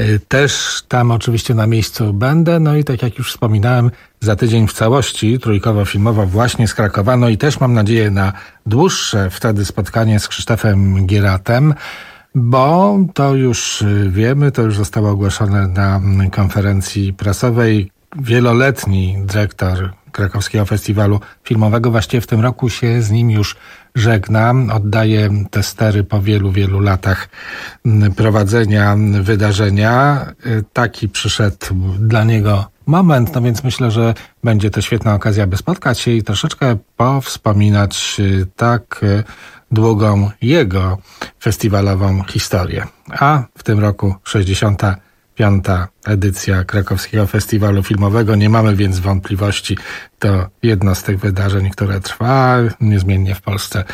Też tam oczywiście na miejscu będę. No i tak jak już wspominałem, za tydzień w całości trójkowo-filmowo właśnie z Krakowa. No i też mam nadzieję na dłuższe wtedy spotkanie z Krzysztofem Gieratem, bo to już wiemy, to już zostało ogłoszone na konferencji prasowej. Wieloletni dyrektor Krakowskiego Festiwalu Filmowego. Właściwie w tym roku się z nim już żegnam. Oddaję te stery po wielu, wielu latach prowadzenia wydarzenia. Taki przyszedł dla niego moment, no więc myślę, że będzie to świetna okazja, by spotkać się i troszeczkę powspominać tak długą jego festiwalową historię. A w tym roku sześćdziesiąta piąta edycja Krakowskiego Festiwalu Filmowego. Nie mamy więc wątpliwości. To jedno z tych wydarzeń, które trwa niezmiennie w Polsce,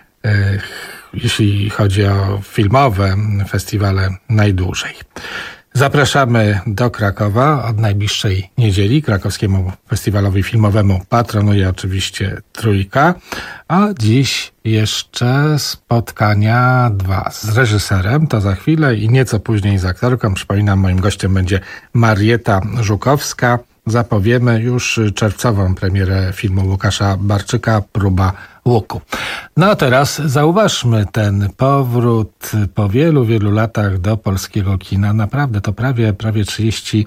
jeśli chodzi o filmowe festiwale, najdłużej. Zapraszamy do Krakowa od najbliższej niedzieli. Krakowskiemu Festiwalowi Filmowemu patronuje oczywiście Trójka, a dziś jeszcze spotkania dwa z reżyserem, to za chwilę, i nieco później z aktorką. Przypominam, moim gościem będzie Marieta Żukowska. Zapowiemy już czerwcową premierę filmu Łukasza Barczyka Próba łuku. No a teraz zauważmy ten powrót po wielu, wielu latach do polskiego kina. Naprawdę to prawie, prawie trzydzieści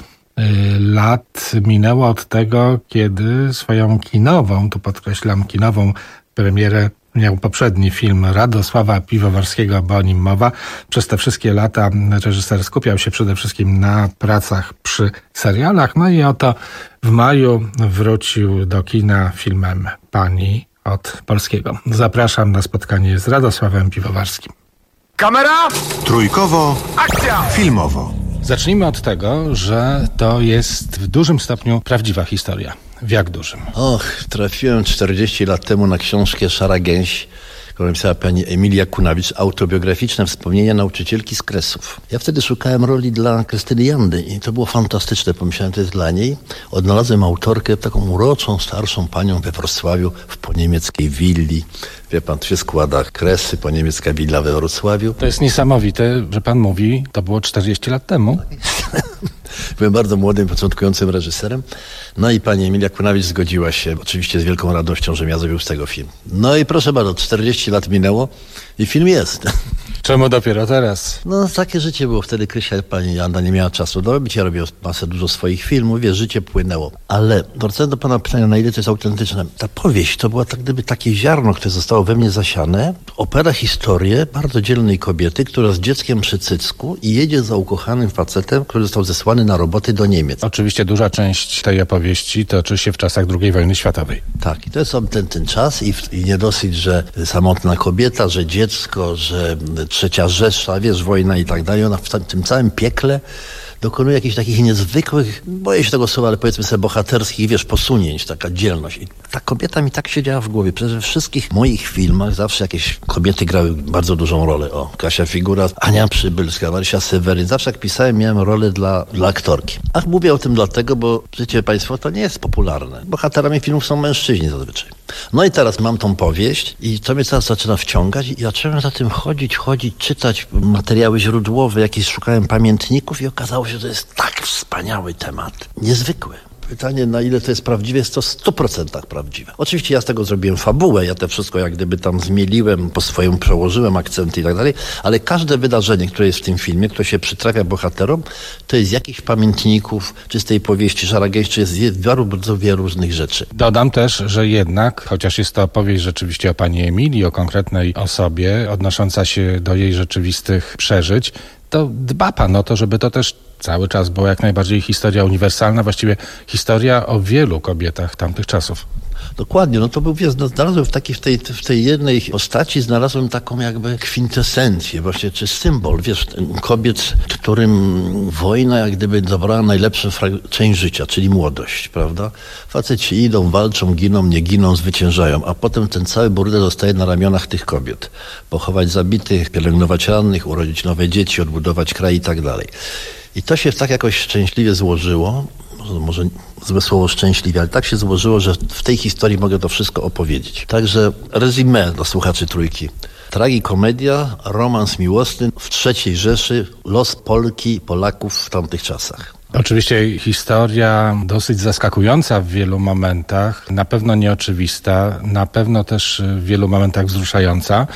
lat minęło od tego, kiedy swoją kinową, tu podkreślam kinową premierę miał poprzedni film Radosława Piwowarskiego, bo o nim mowa. Przez te wszystkie lata reżyser skupiał się przede wszystkim na pracach przy serialach. No i oto w maju wrócił do kina filmem Pani od polskiego. Zapraszam na spotkanie z Radosławem Piwowarskim. Kamera! Trójkowo. Akcja! Filmowo. Zacznijmy od tego, że to jest w dużym stopniu prawdziwa historia. W jak dużym? Och, trafiłem czterdzieści lat temu na książkę Szara Gęś, którą napisała pani Emilia Kunawicz, autobiograficzne wspomnienia nauczycielki z Kresów. Ja wtedy szukałem roli dla Krystyny Jandy i to było fantastyczne. Pomyślałem, to jest dla niej. Odnalazłem autorkę, taką uroczą, starszą panią we Wrocławiu, w poniemieckiej willi. Wie pan, tu się składa Kresy, poniemiecka willa we Wrocławiu. To jest niesamowite, że pan mówi, to było czterdzieści lat temu. Byłem bardzo młodym, początkującym reżyserem. No i pani Emilia Kunawicz zgodziła się, oczywiście z wielką radością, żebym ja zrobił z tego film. No i proszę bardzo, czterdzieści lat minęło i film jest. Czemu dopiero teraz? No takie życie było. Wtedy Krysia, pani Janda nie miała czasu dorobić. Ja robię masę dużo swoich filmów. Wiesz, życie płynęło. Ale wracając do pana pytania, na ile to jest autentyczne. Ta powieść to była tak gdyby takie ziarno, które zostało we mnie zasiane. Opowiada historię bardzo dzielnej kobiety, która z dzieckiem przy cycku i jedzie za ukochanym facetem, który został zesłany na roboty do Niemiec. Oczywiście duża część tej opowieści toczy się w czasach drugiej wojny światowej. Tak, i to jest ten, ten czas i, i nie dosyć, że samotna kobieta, że dziecko, że trzecia Rzesza, wiesz, wojna i tak dalej. Ona w tym całym piekle dokonuje jakichś takich niezwykłych, boję się tego słowa, ale powiedzmy sobie bohaterskich, wiesz, posunięć, taka dzielność. I ta kobieta mi tak siedziała w głowie. Przecież we wszystkich moich filmach zawsze jakieś kobiety grały bardzo dużą rolę. O, Kasia Figura, Ania Przybylska, Marysia Seweryn. Zawsze jak pisałem, miałem rolę dla, dla aktorki. Ach, mówię o tym dlatego, bo wiecie państwo, to nie jest popularne. Bohaterami filmów są mężczyźni zazwyczaj. No i teraz mam tą powieść i to mnie teraz zaczyna wciągać i zacząłem za tym chodzić, chodzić, czytać materiały źródłowe, jakieś szukałem pamiętników i okazało się, że to jest tak wspaniały temat. Niezwykły. Pytanie, na ile to jest prawdziwe, jest to w stu procentach prawdziwe. Oczywiście ja z tego zrobiłem fabułę, ja to wszystko jak gdyby tam zmieliłem, po swojemu przełożyłem akcenty i tak dalej, ale każde wydarzenie, które jest w tym filmie, które się przytrafia bohaterom, to jest jakichś pamiętników, czy z tej powieści Szara Gęś, czy jest wielu, bardzo wielu różnych rzeczy. Dodam też, że jednak, chociaż jest to opowieść rzeczywiście o pani Emilii, o konkretnej osobie, odnosząca się do jej rzeczywistych przeżyć, to dba pan o to, żeby to też cały czas była jak najbardziej historia uniwersalna, właściwie historia o wielu kobietach tamtych czasów. Dokładnie, no to był, wiesz, no, znalazłem w, takiej, w, tej, w tej jednej postaci, znalazłem taką jakby kwintesencję, właśnie, czy symbol, wiesz, kobiet, którym wojna jak gdyby zabrała najlepszą część życia, czyli młodość, prawda? Faceci idą, walczą, giną, nie giną, zwyciężają, a potem ten cały burdel zostaje na ramionach tych kobiet. Pochować zabitych, pielęgnować rannych, urodzić nowe dzieci, odbudować kraj i tak dalej. I to się tak jakoś szczęśliwie złożyło, może złe słowo szczęśliwie, ale tak się złożyło, że w tej historii mogę to wszystko opowiedzieć. Także rezumé dla słuchaczy Trójki. Tragikomedia, romans miłosny w trzeciej Rzeszy, los Polki, Polaków w tamtych czasach. Oczywiście historia dosyć zaskakująca w wielu momentach, na pewno nieoczywista, na pewno też w wielu momentach wzruszająca.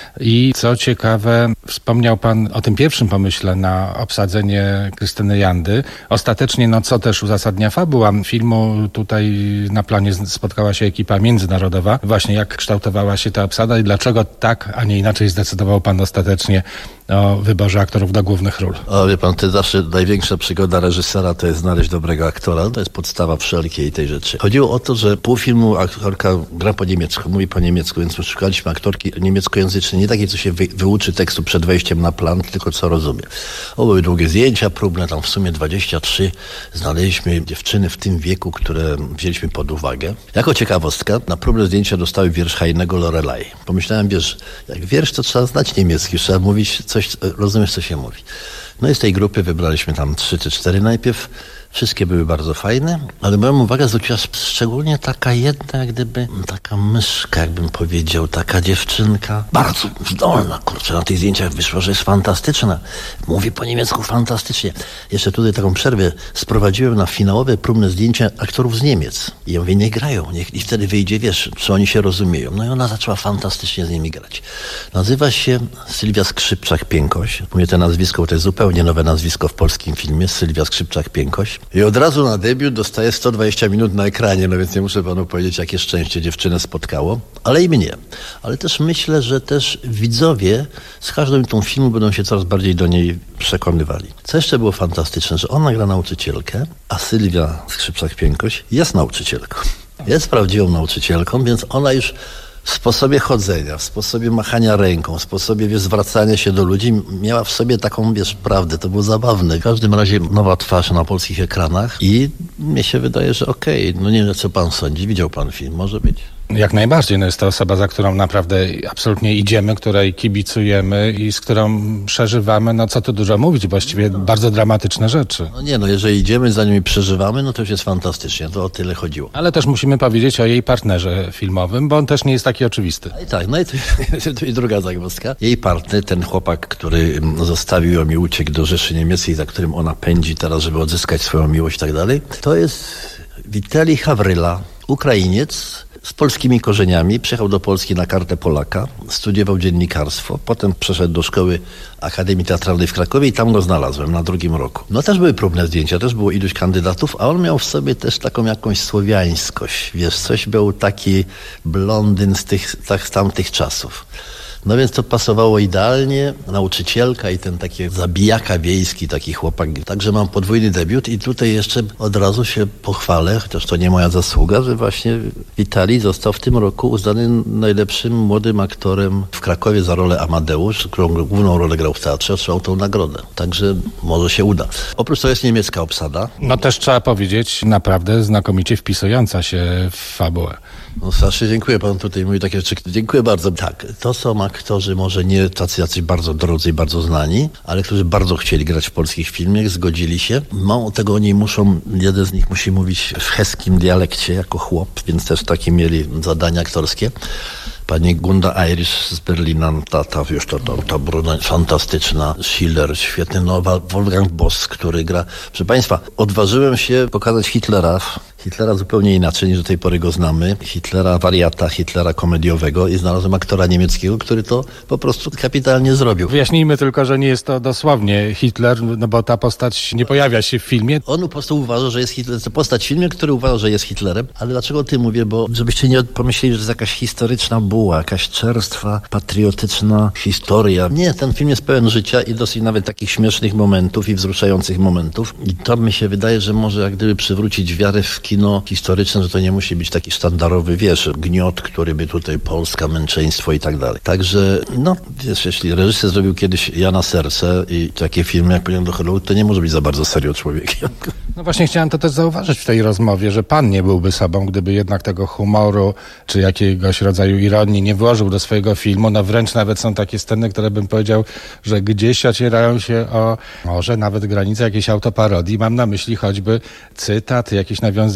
I co ciekawe, wspomniał pan o tym pierwszym pomyśle na obsadzenie Krystyny Jandy. Ostatecznie, no co też uzasadnia fabuła filmu, tutaj na planie spotkała się ekipa międzynarodowa. Właśnie jak kształtowała się ta obsada i dlaczego tak, a nie inaczej zdecydował pan ostatecznie o wyborze aktorów do głównych ról? O, wie pan, to zawsze największa przygoda reżysera to jest znaleźć dobrego aktora. To jest podstawa wszelkiej tej rzeczy. Chodziło o to, że pół filmu aktorka gra po niemiecku, mówi po niemiecku, więc szukaliśmy aktorki niemieckojęzycznej, nie takiej, co się wy, wyuczy tekstu przed wejściem na plan, tylko co rozumie. O, były długie zdjęcia próbne, tam w sumie dwadzieścia trzy. Znaleźliśmy dziewczyny w tym wieku, które wzięliśmy pod uwagę. Jako ciekawostka, na próbne zdjęcia dostały wiersz Heinego Lorelei. Pomyślałem, wiesz, jak wiersz, to trzeba znać niemiecki, trzeba mówić coś, rozumiesz, co się mówi. No i z tej grupy wybraliśmy tam trzy czy cztery najpierw. Wszystkie były bardzo fajne, ale moją uwagę zwróciła szczególnie taka jedna, jak gdyby taka myszka, jakbym powiedział, taka dziewczynka, bardzo zdolna, kurczę, na tych zdjęciach wyszło, że jest fantastyczna. Mówi po niemiecku fantastycznie. Jeszcze tutaj taką przerwę sprowadziłem na finałowe próbne zdjęcia aktorów z Niemiec. I ja mówię, nie grają, niech i wtedy wyjdzie, wiesz, czy oni się rozumieją. No i ona zaczęła fantastycznie z nimi grać. Nazywa się Sylwia Skrzypczak-Piękoś. Mówię, to nazwisko, to jest zupełnie nowe nazwisko w polskim filmie, Sylwia Skrzypczak-Piękoś. I od razu na debiut dostaje sto dwadzieścia minut na ekranie, no więc nie muszę panu powiedzieć, jakie szczęście dziewczynę spotkało, ale i mnie. Ale też myślę, że też widzowie z każdą tą filmu będą się coraz bardziej do niej przekonywali. Co jeszcze było fantastyczne, że ona gra nauczycielkę, a Sylwia Skrzypczak-Piękoś jest nauczycielką. Jest prawdziwą nauczycielką, więc ona już w sposobie chodzenia, w sposobie machania ręką, w sposobie, wiesz, zwracania się do ludzi miała w sobie taką, wiesz, prawdę. To było zabawne. W każdym razie nowa twarz na polskich ekranach i mnie się wydaje, że okej, okay, no nie wiem, co pan sądzi. Widział pan film? Może być. Jak najbardziej. No jest to osoba, za którą naprawdę absolutnie idziemy, której kibicujemy i z którą przeżywamy, no co tu dużo mówić, właściwie no. bardzo dramatyczne rzeczy. No nie, no jeżeli idziemy za nimi przeżywamy, no to już jest fantastycznie. To o tyle chodziło. Ale też musimy powiedzieć o jej partnerze filmowym, bo on też nie jest taki oczywisty. No i tak, no i tu, tu i druga zagwozdka. Jej partner, ten chłopak, który zostawił ją i uciekł do Rzeszy Niemieckiej, za którym ona pędzi teraz, żeby odzyskać swoją miłość i tak dalej, to jest Witali Hawryla, Ukrainiec, z polskimi korzeniami. Przyjechał do Polski na kartę Polaka, studiował dziennikarstwo, potem przeszedł do szkoły Akademii Teatralnej w Krakowie i tam go znalazłem na drugim roku. No też były próbne zdjęcia, też było iluś kandydatów, a on miał w sobie też taką jakąś słowiańskość. Wiesz, coś był taki blondyn z tych, tak, z tamtych czasów. No więc to pasowało idealnie, nauczycielka i ten taki zabijaka wiejski, taki chłopak. Także mam podwójny debiut i tutaj jeszcze od razu się pochwalę, chociaż to nie moja zasługa, że właśnie Witali został w tym roku uznany najlepszym młodym aktorem w Krakowie za rolę Amadeusz, którą główną rolę grał w teatrze, otrzymał tą nagrodę. Także może się uda. Oprócz to jest niemiecka obsada. No też trzeba powiedzieć, naprawdę znakomicie wpisująca się w fabułę. No strasznie dziękuję, pan tutaj mówi takie rzeczy. Dziękuję bardzo. Tak, to są aktorzy może nie tacy jacyś bardzo drodzy i bardzo znani, ale którzy bardzo chcieli grać w polskich filmach, zgodzili się. Mało tego, oni muszą, jeden z nich musi mówić w heskim dialekcie jako chłop, więc też takie mieli zadania aktorskie. Pani Gunda Irish z Berlina, ta, ta już to, to, to bruna fantastyczna, Schiller, świetny, no Wolfgang Boss, który gra. Proszę państwa, odważyłem się pokazać Hitlera, Hitlera zupełnie inaczej niż do tej pory go znamy. Hitlera wariata, Hitlera komediowego i znalazłem aktora niemieckiego, który to po prostu kapitalnie zrobił. Wyjaśnijmy tylko, że nie jest to dosłownie Hitler, no bo ta postać nie pojawia się w filmie. On po prostu uważa, że jest Hitler. To postać w filmie, który uważa, że jest Hitlerem. Ale dlaczego o tym mówię? Bo żebyście nie pomyśleli, że to jest jakaś historyczna buła, jakaś czerstwa, patriotyczna historia. Nie, ten film jest pełen życia i dosyć nawet takich śmiesznych momentów i wzruszających momentów. I to mi się wydaje, że może jak gdyby przywrócić wiarę w kino historyczne, że to nie musi być taki sztandarowy, wiesz, gniot, który by tutaj Polska, męczeństwo i tak dalej. Także, no, wiesz, jeśli reżyser zrobił kiedyś Ja na serce i takie filmy jak Pociąg do Hollywood, to nie może być za bardzo serio człowiekiem. No właśnie chciałem to też zauważyć w tej rozmowie, że pan nie byłby sobą, gdyby jednak tego humoru, czy jakiegoś rodzaju ironii nie włożył do swojego filmu. No wręcz nawet są takie sceny, które bym powiedział, że gdzieś ocierają się o może nawet granice jakiejś autoparodii. Mam na myśli choćby cytat, jakieś nawiązanie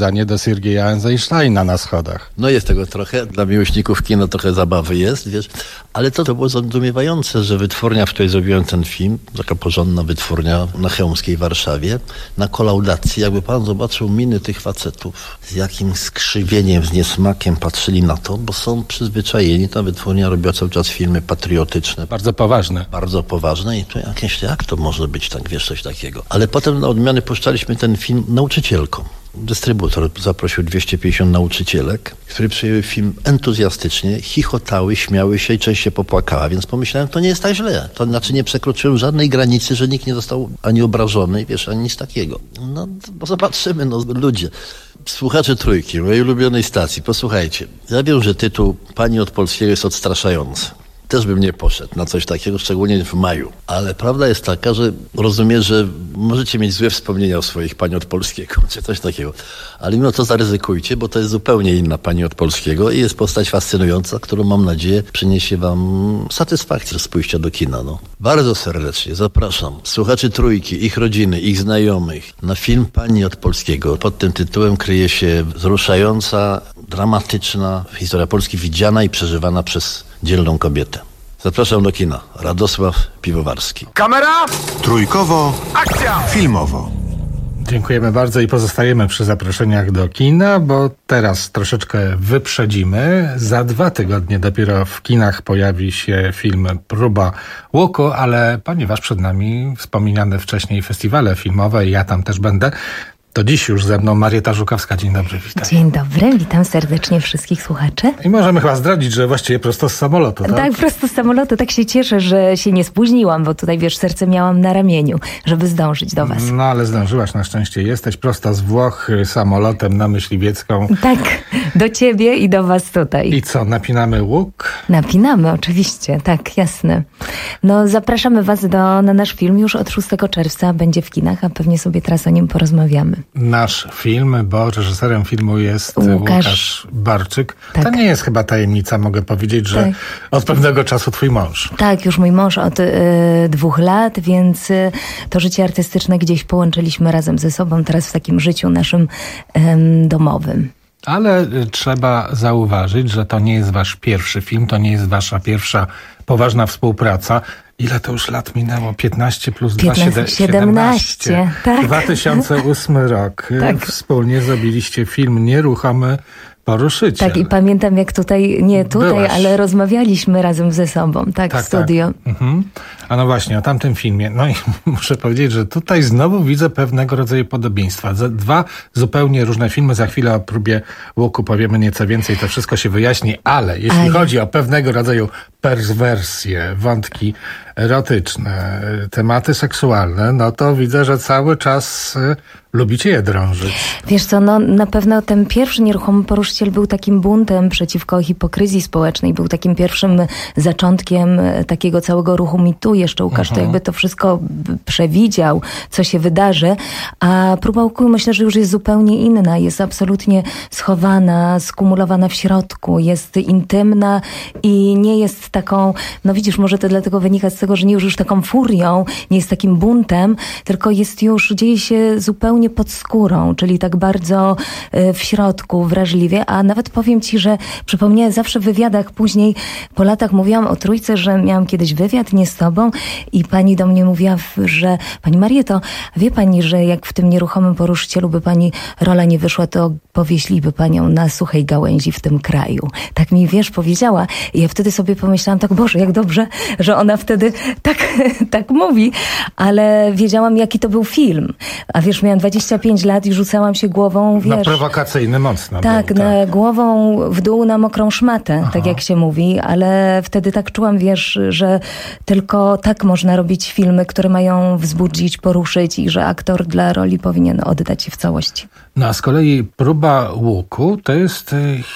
nawiązanie do Siergieja Eisensteina na schodach. No jest tego trochę, dla miłośników kina trochę zabawy jest, wiesz, ale to, to było zadumiewające, że wytwórnia, w której zrobiłem ten film, taka porządna wytwórnia na Chełmskiej w Warszawie, na kolaudacji, jakby pan zobaczył miny tych facetów, z jakim skrzywieniem, z niesmakiem patrzyli na to, bo są przyzwyczajeni, ta wytwórnia robiła cały czas filmy patriotyczne. Bardzo poważne. Bardzo poważne i tu jakieś, jak to może być, tak wiesz, coś takiego. Ale potem na odmiany puszczaliśmy ten film nauczycielkom. Dystrybutor zaprosił dwieście pięćdziesiąt nauczycielek, które przyjęły film entuzjastycznie, chichotały, śmiały się i część się popłakała, więc pomyślałem, to nie jest tak źle. To znaczy nie przekroczyłem żadnej granicy, że nikt nie został ani obrażony, wiesz, ani nic takiego. No, bo zobaczymy, no ludzie. Słuchacze Trójki, mojej ulubionej stacji, posłuchajcie. Ja wiem, że tytuł Pani od Polskiego jest odstraszający. Też bym nie poszedł na coś takiego, szczególnie w maju. Ale prawda jest taka, że rozumiem, że możecie mieć złe wspomnienia o swoich Pani od Polskiego, czy coś takiego. Ale mimo to zaryzykujcie, bo to jest zupełnie inna Pani od Polskiego i jest postać fascynująca, którą mam nadzieję przyniesie wam satysfakcję z pójścia do kina. No. Bardzo serdecznie zapraszam słuchaczy Trójki, ich rodziny, ich znajomych na film Pani od Polskiego. Pod tym tytułem kryje się wzruszająca, dramatyczna historia Polski widziana i przeżywana przez dzielną kobietę. Zapraszam do kina. Radosław Piwowarski. Kamera! Trójkowo. Akcja! Filmowo. Dziękujemy bardzo i pozostajemy przy zaproszeniach do kina, bo teraz troszeczkę wyprzedzimy. Za dwa tygodnie dopiero w kinach pojawi się film Próba łuku, ale ponieważ przed nami wspomniane wcześniej festiwale filmowe i ja tam też będę, to dziś już ze mną Marieta Żukowska. Dzień dobry, witaj. Dzień dobry, witam serdecznie wszystkich słuchaczy. I możemy chyba zdradzić, że właściwie prosto z samolotu, tak? Tak, prosto z samolotu. Tak się cieszę, że się nie spóźniłam, bo tutaj, wiesz, serce miałam na ramieniu, żeby zdążyć do was. No, ale zdążyłaś na szczęście. Jesteś prosto z Włoch samolotem na Myśliwiecką. Tak, do ciebie i do was tutaj. I co, napinamy łuk? Napinamy, oczywiście, tak, jasne. No, zapraszamy was do, na nasz film już od szóstego czerwca. Będzie w kinach, a pewnie sobie teraz o nim porozmawiamy. Nasz film, bo reżyserem filmu jest Łukasz, Łukasz Barczyk. Tak. To nie jest chyba tajemnica, mogę powiedzieć, że tak. Od pewnego czasu twój mąż. Tak, już mój mąż od y, dwóch lat, więc y, to życie artystyczne gdzieś połączyliśmy razem ze sobą teraz w takim życiu naszym y, domowym. Ale y, trzeba zauważyć, że to nie jest wasz pierwszy film, to nie jest wasza pierwsza poważna współpraca. Ile to już lat minęło? piętnaście plus dwa, siedemnaście. Tak. dwa tysiące ósmy rok. Tak. Wspólnie zrobiliście film Nieruchomy Poruszyciel. Tak, i pamiętam jak tutaj, nie tutaj, Byłaś. ale rozmawialiśmy razem ze sobą, tak, tak w studio. Tak. Mhm. A no właśnie, o tamtym filmie. No i muszę powiedzieć, że tutaj znowu widzę pewnego rodzaju podobieństwa. Dwa zupełnie różne filmy. Za chwilę o Próbie łuku powiemy nieco więcej, to wszystko się wyjaśni, ale jeśli ale... chodzi o pewnego rodzaju perswersje, wątki erotyczne, tematy seksualne, no to widzę, że cały czas y, lubicie je drążyć. Wiesz co, no na pewno ten pierwszy Nieruchomy Poruszyciel był takim buntem przeciwko hipokryzji społecznej, był takim pierwszym zaczątkiem takiego całego ruchu Me Too. Jeszcze Łukasz uh-huh. to jakby to wszystko przewidział, co się wydarzy, a Próba łuku myślę, że już jest zupełnie inna, jest absolutnie schowana, skumulowana w środku, jest intymna i nie jest taką, no widzisz, może to dlatego wynika z tego, że nie już, już taką furią, nie jest takim buntem, tylko jest już, dzieje się zupełnie pod skórą, czyli tak bardzo w środku, wrażliwie, a nawet powiem ci, że przypomniałem zawsze w wywiadach później, po latach mówiłam o Trójce, że miałam kiedyś wywiad, nie z tobą i pani do mnie mówiła, że pani Marieto, wie pani, że jak w tym Nieruchomym Poruszycielu by pani rola nie wyszła, to powieśliby panią na suchej gałęzi w tym kraju. Tak mi, wiesz, powiedziała. I ja wtedy sobie pomyślałam, tak Boże, jak dobrze, że ona wtedy tak, tak mówi, ale wiedziałam, jaki to był film. A wiesz, miałam dwadzieścia pięć lat i rzucałam się głową, wiesz... No prowokacyjny mocno. Tak, był, na tak. głową w dół na mokrą szmatę, Aha. tak jak się mówi, ale wtedy tak czułam, wiesz, że tylko tak można robić filmy, które mają wzbudzić, poruszyć i że aktor dla roli powinien oddać się w całości. No a z kolei Próba łuku to jest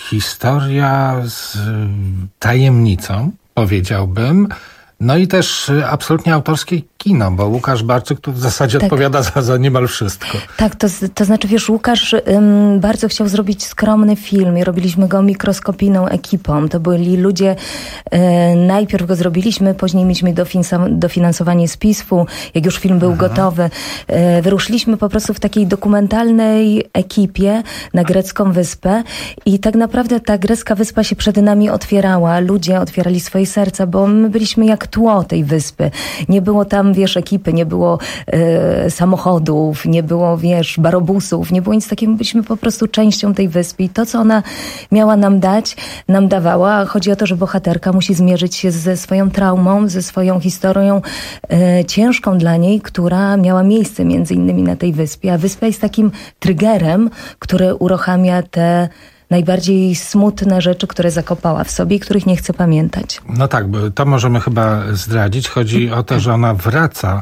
historia z tajemnicą, powiedziałbym, no i też absolutnie autorskiej kino, bo Łukasz Barczyk tu w zasadzie tak. odpowiada za, za niemal wszystko. Tak, to, to znaczy wiesz, Łukasz ym, bardzo chciał zrobić skromny film i robiliśmy go mikroskopijną ekipą. To byli ludzie, y, najpierw go zrobiliśmy, później mieliśmy dofinansowanie, dofinansowanie z P I S F-u, jak już film był mhm. gotowy. Y, wyruszyliśmy po prostu w takiej dokumentalnej ekipie na grecką wyspę i tak naprawdę ta grecka wyspa się przed nami otwierała. Ludzie otwierali swoje serca, bo my byliśmy jak tło tej wyspy. Nie było tam, wiesz, ekipy, nie było y, samochodów, nie było, wiesz, barobusów, nie było nic takiego. Byliśmy po prostu częścią tej wyspy i to, co ona miała nam dać, nam dawała. Chodzi o to, że bohaterka musi zmierzyć się ze swoją traumą, ze swoją historią y, ciężką dla niej, która miała miejsce między innymi na tej wyspie. A wyspa jest takim triggerem, który uruchamia te najbardziej smutne rzeczy, które zakopała w sobie i których nie chce pamiętać. No tak, bo to możemy chyba zdradzić. Chodzi o to, że ona wraca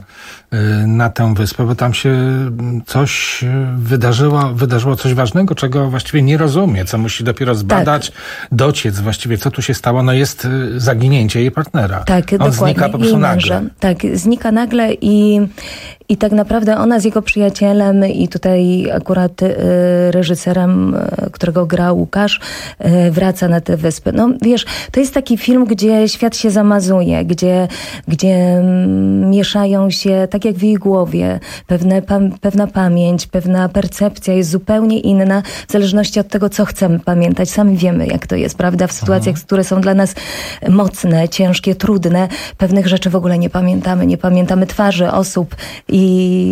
na tę wyspę, bo tam się coś wydarzyło, wydarzyło coś ważnego, czego właściwie nie rozumie, co musi dopiero zbadać, tak. dociec właściwie, co tu się stało. No jest zaginięcie jej partnera. Tak, On dokładnie. znika po prostu nagle. Tak, znika nagle i, i tak naprawdę ona z jego przyjacielem i tutaj akurat y, reżyserem, y, którego gra Łukasz, y, wraca na tę wyspę. No wiesz, to jest taki film, gdzie świat się zamazuje, gdzie, gdzie mm, mieszają się, tak jak w jej głowie, pewne, pam, pewna pamięć, pewna percepcja jest zupełnie inna w zależności od tego, co chcemy pamiętać. Sami wiemy, jak to jest, prawda? W sytuacjach, mhm. które są dla nas mocne, ciężkie, trudne, pewnych rzeczy w ogóle nie pamiętamy. Nie pamiętamy twarzy osób i,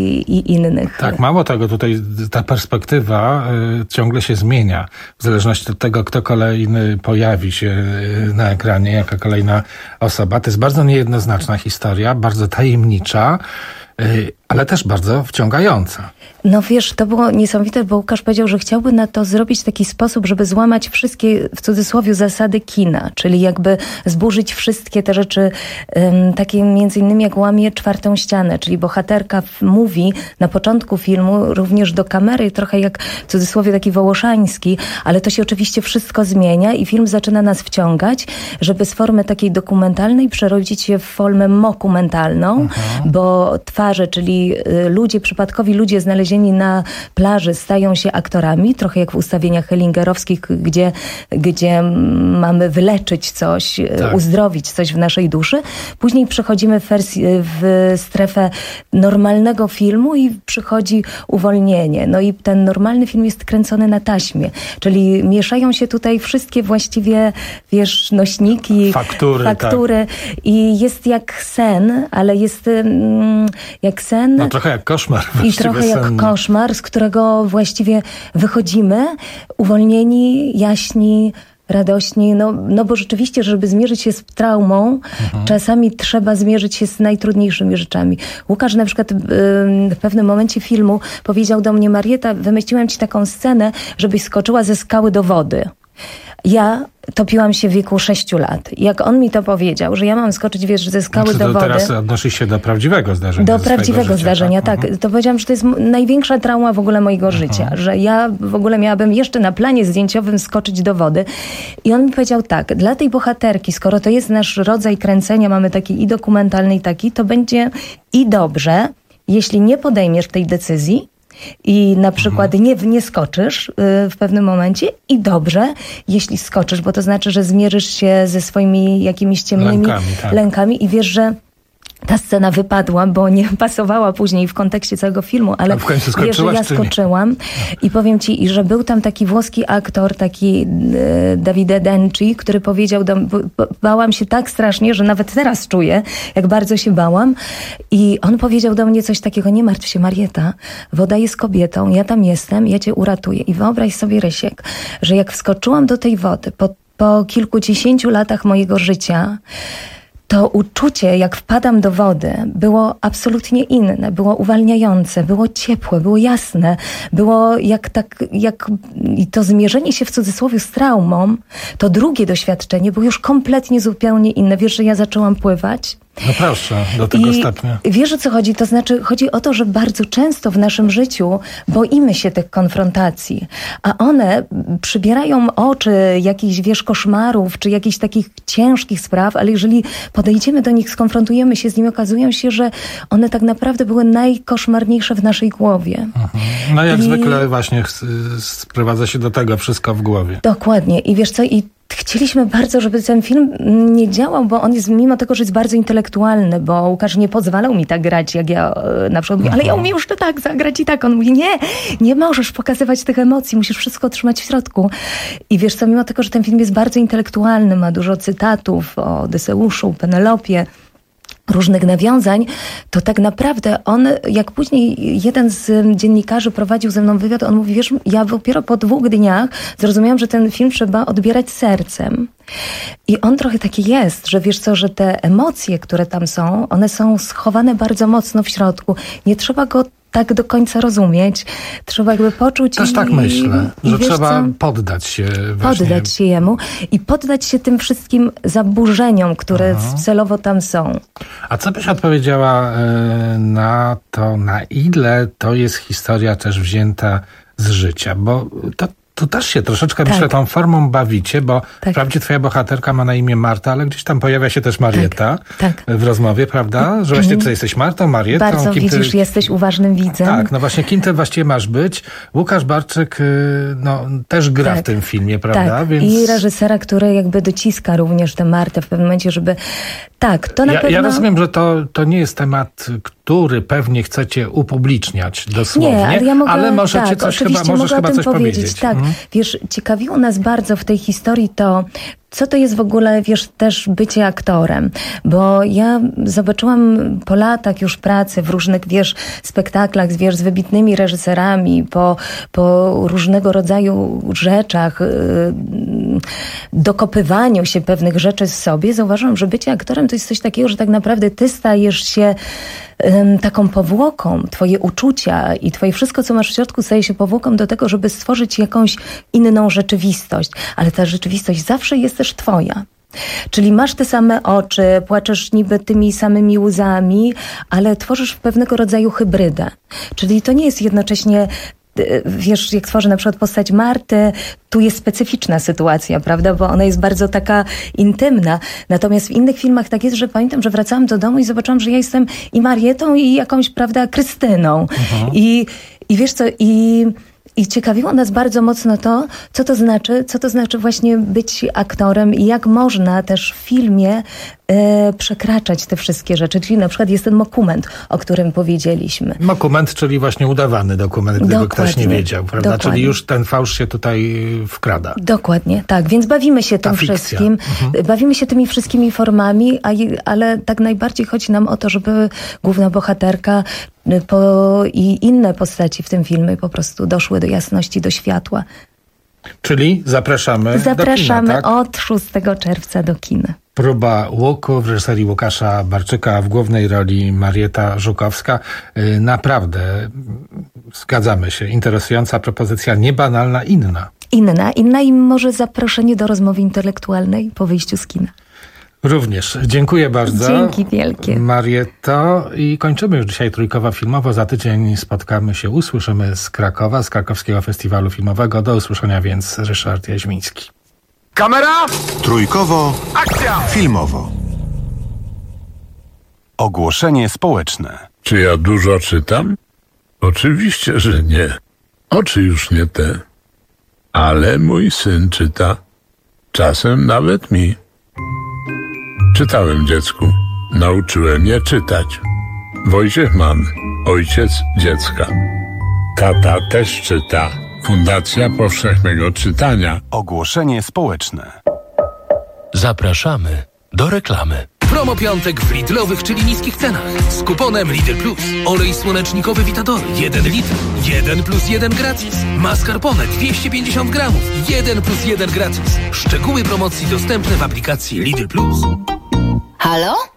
i innych. Tak, mało tego, tutaj ta perspektywa y, ciągle się zmienia. W zależności od tego, kto kolejny pojawi się y, na ekranie, jaka kolejna osoba. To jest bardzo niejednoznaczna historia, bardzo tajemnicza, y, ale też bardzo wciągająca. No wiesz, to było niesamowite, bo Łukasz powiedział, że chciałby na to zrobić taki sposób, żeby złamać wszystkie, w cudzysłowie, zasady kina, czyli jakby zburzyć wszystkie te rzeczy, um, takie między innymi jak łamie czwartą ścianę, czyli bohaterka mówi na początku filmu również do kamery, trochę jak w cudzysłowie taki wołoszański, ale to się oczywiście wszystko zmienia i film zaczyna nas wciągać, żeby z formy takiej dokumentalnej przerodzić się w formę mokumentalną, mhm. bo twarze, czyli ludzie, przypadkowi ludzie znalezieni na plaży stają się aktorami, trochę jak w ustawieniach hellingerowskich, gdzie, gdzie mamy wyleczyć coś, tak. uzdrowić coś w naszej duszy. Później przechodzimy w, wersji, w strefę normalnego filmu i przychodzi uwolnienie. No i ten normalny film jest kręcony na taśmie, czyli mieszają się tutaj wszystkie właściwie, wiesz, nośniki, faktury, faktury tak. i jest jak sen, ale jest mm, jak sen. No trochę jak koszmar. I trochę jak sen. koszmar, z którego właściwie wychodzimy uwolnieni, jaśni, radośni, no, no bo rzeczywiście, żeby zmierzyć się z traumą, mhm. czasami trzeba zmierzyć się z najtrudniejszymi rzeczami. Łukasz na przykład yy, w pewnym momencie filmu powiedział do mnie: Marieta, wymyśliłem ci taką scenę, żebyś skoczyła ze skały do wody. Ja topiłam się w wieku sześciu lat. Jak on mi to powiedział, że ja mam skoczyć, wiesz, ze skały znaczy, do wody. Teraz odnosi się do prawdziwego zdarzenia. Do prawdziwego zdarzenia, tak. tak. To powiedziałam, że to jest największa trauma w ogóle mojego mhm. życia. Że ja w ogóle miałabym jeszcze na planie zdjęciowym skoczyć do wody. I on mi powiedział tak, dla tej bohaterki, skoro to jest nasz rodzaj kręcenia, mamy taki i dokumentalny, i taki, to będzie i dobrze, jeśli nie podejmiesz tej decyzji, i na przykład mhm. nie, nie skoczysz y, w pewnym momencie i dobrze, jeśli skoczysz, bo to znaczy, że zmierzysz się ze swoimi jakimiś ciemnymi lękami, tak. lękami i wiesz, że ta scena wypadła, bo nie pasowała później w kontekście całego filmu, ale w końcu wiesz, że ja skoczyłam i powiem ci, i że był tam taki włoski aktor, taki e, Davide Denci, który powiedział, do, bałam się tak strasznie, że nawet teraz czuję, jak bardzo się bałam i on powiedział do mnie coś takiego: nie martw się, Marieta, woda jest kobietą, ja tam jestem, ja cię uratuję. I wyobraź sobie, Rysiek, że jak wskoczyłam do tej wody po, po kilkudziesięciu latach mojego życia, to uczucie, jak wpadam do wody, było absolutnie inne, było uwalniające, było ciepłe, było jasne, było jak tak, jak i to zmierzenie się w cudzysłowie z traumą, to drugie doświadczenie było już kompletnie zupełnie inne. Wiesz, że ja zaczęłam pływać No proszę, do tego I stopnia. Wiesz, o co chodzi? To znaczy, chodzi o to, że bardzo często w naszym życiu boimy się tych konfrontacji, a one przybierają oczy jakichś, wiesz, koszmarów, czy jakichś takich ciężkich spraw, ale jeżeli podejdziemy do nich, skonfrontujemy się z nimi, okazuje się, że one tak naprawdę były najkoszmarniejsze w naszej głowie. Mhm. No jak I... zwykle właśnie sprowadza się do tego wszystko w głowie. Dokładnie. I wiesz co, i chcieliśmy bardzo, żeby ten film nie działał, bo on jest, mimo tego, że jest bardzo intelektualny, bo Łukasz nie pozwalał mi tak grać, jak ja na przykład mówię, ale ja umiem jeszcze tak zagrać i tak. On mówi, nie, nie możesz pokazywać tych emocji, musisz wszystko trzymać w środku. I wiesz co, mimo tego, że ten film jest bardzo intelektualny, ma dużo cytatów o Odyseuszu, Penelopie, różnych nawiązań, to tak naprawdę on, jak później jeden z dziennikarzy prowadził ze mną wywiad, on mówi, wiesz, ja dopiero po dwóch dniach zrozumiałam, że ten film trzeba odbierać sercem. I on trochę taki jest, że wiesz co, że te emocje, które tam są, one są schowane bardzo mocno w środku. Nie trzeba go tak do końca rozumieć. Trzeba jakby poczuć. Też i, tak myślę, i, że i trzeba co? poddać się właśnie. Poddać się jemu i poddać się tym wszystkim zaburzeniom, które Aha. celowo tam są. A co byś odpowiedziała y, na to, na ile to jest historia też wzięta z życia? Bo to Tu też się troszeczkę, tak. myślę, tą formą bawicie, bo tak. wprawdzie twoja bohaterka ma na imię Marta, ale gdzieś tam pojawia się też Marieta tak. Tak. w rozmowie, prawda? Że właśnie ty jesteś Martą, Marietą. Bardzo kim widzisz, ty... jesteś uważnym widzem. Tak, no właśnie, kim ty właściwie masz być? Łukasz Barczyk no, też gra tak. w tym filmie, prawda? Tak. Więc... I reżysera, który jakby dociska również tę Martę w pewnym momencie, żeby... Tak, to na ja, pewno... Ja rozumiem, że to, to nie jest temat, który pewnie chcecie upubliczniać dosłownie, nie, ale, ja mogę, ale możecie tak, coś chyba, możesz chyba coś powiedzieć. powiedzieć. Tak, hmm? wiesz, ciekawiło nas bardzo w tej historii to, co to jest w ogóle, wiesz, też bycie aktorem. Bo ja zobaczyłam po latach już pracy w różnych, wiesz, spektaklach, wiesz, z wybitnymi reżyserami, po, po różnego rodzaju rzeczach, yy, dokopywaniu się pewnych rzeczy w sobie. Zauważyłam, że bycie aktorem to jest coś takiego, że tak naprawdę ty stajesz się yy, taką powłoką. Twoje uczucia i twoje wszystko, co masz w środku, staje się powłoką do tego, żeby stworzyć jakąś inną rzeczywistość. Ale ta rzeczywistość zawsze jest też twoja. Czyli masz te same oczy, płaczesz niby tymi samymi łzami, ale tworzysz pewnego rodzaju hybrydę. Czyli to nie jest jednocześnie, wiesz, jak tworzę na przykład postać Marty, tu jest specyficzna sytuacja, prawda, bo ona jest bardzo taka intymna. Natomiast w innych filmach tak jest, że pamiętam, że wracałam do domu i zobaczyłam, że ja jestem i Marietą, i jakąś, prawda, Krystyną. Uh-huh. I, i wiesz co, i... I ciekawiło nas bardzo mocno to, co to znaczy, co to znaczy właśnie być aktorem i jak można też w filmie e, przekraczać te wszystkie rzeczy. Czyli na przykład jest ten dokument, o którym powiedzieliśmy. Dokument, czyli właśnie udawany dokument, gdyby Dokładnie. ktoś nie wiedział, prawda? Dokładnie. Czyli już ten fałsz się tutaj wkrada. Dokładnie, tak. Więc bawimy się tym wszystkim. Mhm. Bawimy się tymi wszystkimi formami, a, ale tak najbardziej chodzi nam o to, żeby główna bohaterka Po, i inne postaci w tym filmie po prostu doszły do jasności, do światła. Czyli zapraszamy Zapraszamy do kina, tak? od szóstego czerwca do kina. Próba łuku w reżyserii Łukasza Barczyka, w głównej roli Marieta Żukowska. Naprawdę, zgadzamy się, interesująca propozycja, niebanalna, inna. Inna, inna i może zaproszenie do rozmowy intelektualnej po wyjściu z kina. Również. Dziękuję bardzo. Dzięki wielkie. Marieto. I kończymy już dzisiaj Trójkowo Filmowo. Za tydzień spotkamy się, usłyszymy z Krakowa, z Krakowskiego Festiwalu Filmowego. Do usłyszenia więc Ryszard Jaźmiński. Kamera! Trójkowo. Akcja! Filmowo. Ogłoszenie społeczne. Czy ja dużo czytam? Oczywiście, że nie. Oczy już nie te. Ale mój syn czyta. Czasem nawet mi. Czytałem dziecku. Nauczyłem je czytać. Wojciech Mann, ojciec dziecka. Tata też czyta. Fundacja Powszechnego Czytania. Ogłoszenie społeczne. Zapraszamy do reklamy. Promo piątek w Lidlowych, czyli niskich cenach. Z kuponem Lidl Plus. Olej słonecznikowy Vitador jeden litr. jeden plus jeden gratis. Mascarpone dwieście pięćdziesiąt gramów. jeden plus jeden gratis. Szczegóły promocji dostępne w aplikacji Lidl Plus. Halo?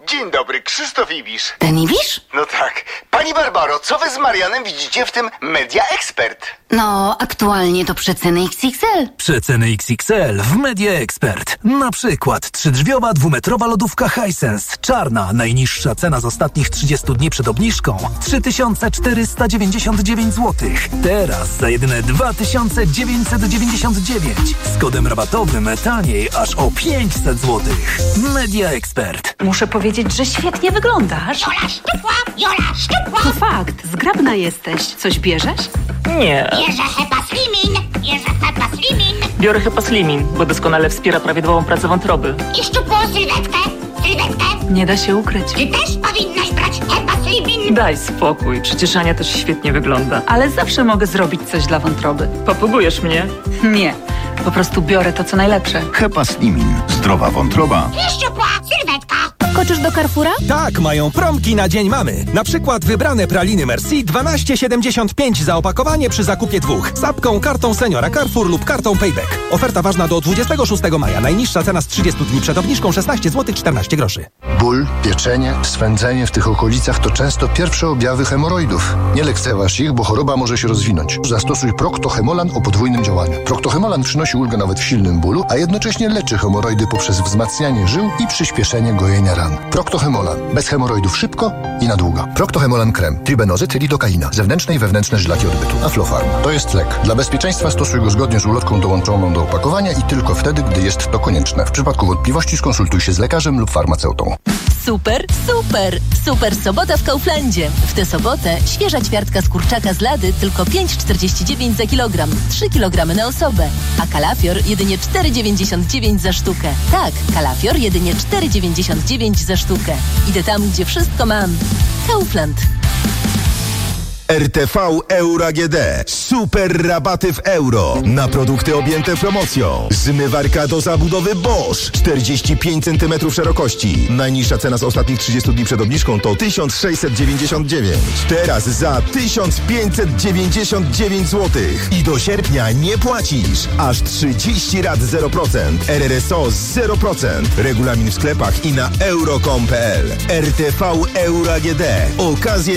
Dzień dobry, Krzysztof Ibisz. Ten Ibisz? No tak. Pani Barbaro, co wy z Marianem widzicie w tym Media Expert? No, aktualnie to przeceny X X L. Przeceny X X L w Media Expert. Na przykład trzydrzwiowa dwumetrowa lodówka Hisense. Czarna. Najniższa cena z ostatnich trzydziestu dni przed obniżką. trzy tysiące czterysta dziewięćdziesiąt dziewięć złotych. Teraz za jedyne dwa tysiące dziewięćset dziewięćdziesiąt dziewięć. Z kodem rabatowym taniej aż o pięćset złotych. Media Expert. Muszę powiedzieć, że świetnie wyglądasz. Jola szczupła, Jola szczupła. To fakt. Zgrabna jesteś. Coś bierzesz? Nie. Bierze Hepa Slimin. Bierze Hepa Slimin. Biorę Hepa Slimin, bo doskonale wspiera prawidłową pracę wątroby. I szczupłą sylwetkę. Sylwetkę. Nie da się ukryć. Ty też powinnaś brać Hepa Slimin. Daj spokój. Przecież Ania też świetnie wygląda. Ale zawsze mogę zrobić coś dla wątroby. Popugujesz mnie? Nie. Po prostu biorę to, co najlepsze. Hepa Slimin. Zdrowa wątroba. I szczupła sylwetka. Koczysz do Carrefoura? Tak, mają promki na Dzień Mamy. Na przykład wybrane praliny Merci dwanaście siedemdziesiąt pięć za opakowanie przy zakupie dwóch. Z apką, kartą Seniora Carrefour lub kartą Payback. Oferta ważna do dwudziestego szóstego maja. Najniższa cena z trzydziestu dni przed obniżką szesnaście złotych czternaście groszy. Ból, pieczenie, swędzenie w tych okolicach to często pierwsze objawy hemoroidów. Nie lekceważ ich, bo choroba może się rozwinąć. Zastosuj Procto-Hemolan o podwójnym działaniu. Procto-Hemolan przynosi ulgę nawet w silnym bólu, a jednocześnie leczy hemoroidy poprzez wzmacnianie żył i przyspieszenie gojenia ran. Procto-Hemolan. Bez hemoroidów szybko i na długo. Procto-Hemolan krem. Tribenozyt, lidokaina. Zewnętrzne i wewnętrzne żylaki odbytu. Aflofarm. To jest lek. Dla bezpieczeństwa stosuj go zgodnie z ulotką dołączoną do opakowania i tylko wtedy, gdy jest to konieczne. W przypadku wątpliwości skonsultuj się z lekarzem lub farmaceutą. Super, super, super sobota w Kauflandzie. W tę sobotę świeża ćwiartka z kurczaka z lady tylko pięć czterdzieści dziewięć za kilogram, trzy kilogramy na osobę, a kalafior jedynie cztery dziewięćdziesiąt dziewięć za sztukę. Tak, kalafior jedynie cztery dziewięćdziesiąt dziewięć za sztukę. Idę tam, gdzie wszystko mam. Kaufland. R T V Euro A G D. Super rabaty w euro. Na produkty objęte promocją. Zmywarka do zabudowy Bosch. czterdzieści pięć centymetrów szerokości. Najniższa cena z ostatnich trzydziestu dni przed obniżką to tysiąc sześćset dziewięćdziesiąt dziewięć. Teraz za tysiąc pięćset dziewięćdziesiąt dziewięć złotych. I do sierpnia nie płacisz. Aż trzydzieści rat zero procent. R R S O zero procent. Regulamin w sklepach i na euro kropka com kropka p l. R T V Euro A G D. Okazje